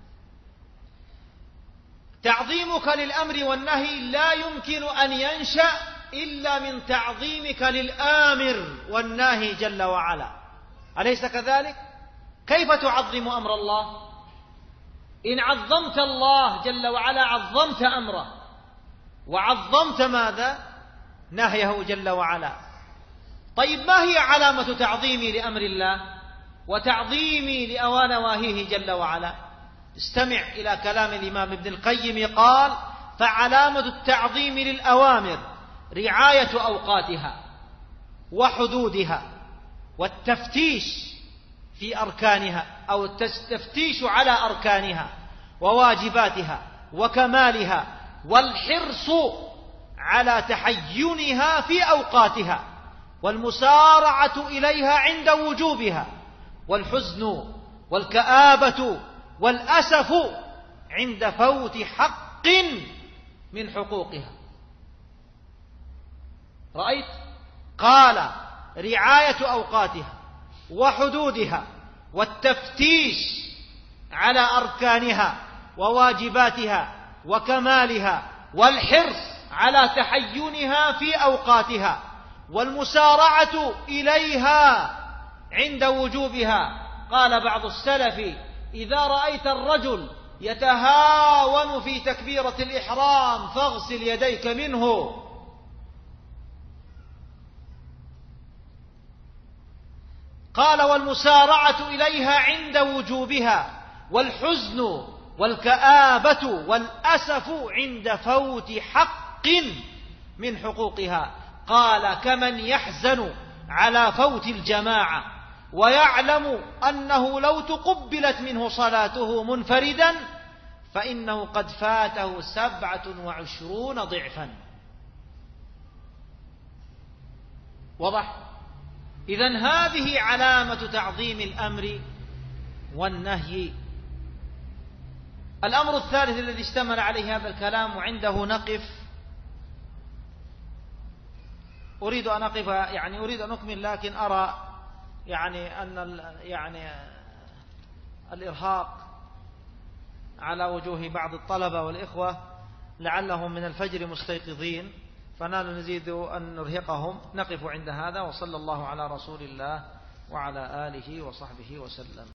تعظيمك للأمر والنهي لا يمكن أن ينشأ إلا من تعظيمك للآمر والناهي جل وعلا، أليس كذلك؟ كيف تعظم أمر الله؟ إن عظمت الله جل وعلا عظمت أمره، وعظمت ماذا؟ نهيه جل وعلا. طيب ما هي علامة تعظيمي لأمر الله وتعظيمي لنواهيه جل وعلا؟ استمع إلى كلام الإمام ابن القيم قال: فعلامة التعظيم للأوامر رعاية أوقاتها وحدودها والتفتيش في أركانها أو التفتيش على أركانها وواجباتها وكمالها، والحرص على تحينها في أوقاتها، والمسارعة إليها عند وجوبها، والحزن والكآبة والأسف عند فوت حق من حقوقها. رأيت؟ قال: رعاية أوقاتها وحدودها والتفتيش على أركانها وواجباتها وكمالها، والحرص على تحينها في أوقاتها، والمسارعة إليها عند وجوبها. قال بعض السلف: إذا رأيت الرجل يتهاون في تكبيرة الإحرام فاغسل يديك منه. قال: والمسارعة إليها عند وجوبها، والحزن والكآبة والأسف عند فوت حق من حقوقها. قال: كمن يحزن على فوت الجماعة ويعلم أنه لو تقبلت منه صلاته منفردا فإنه قد فاته 27 ضعفا. واضح؟ إذن هذه علامة تعظيم الأمر والنهي. الأمر الثالث الذي اشتمل عليه هذا الكلام وعنده نقف، أريد أن أكمل، لكن أرى أن الإرهاق على وجوه بعض الطلبة والإخوة لعلهم من الفجر مستيقظين، فنحن نزيد أن نرهقهم. نقف عند هذا، وصلى الله على رسول الله وعلى آله وصحبه وسلم.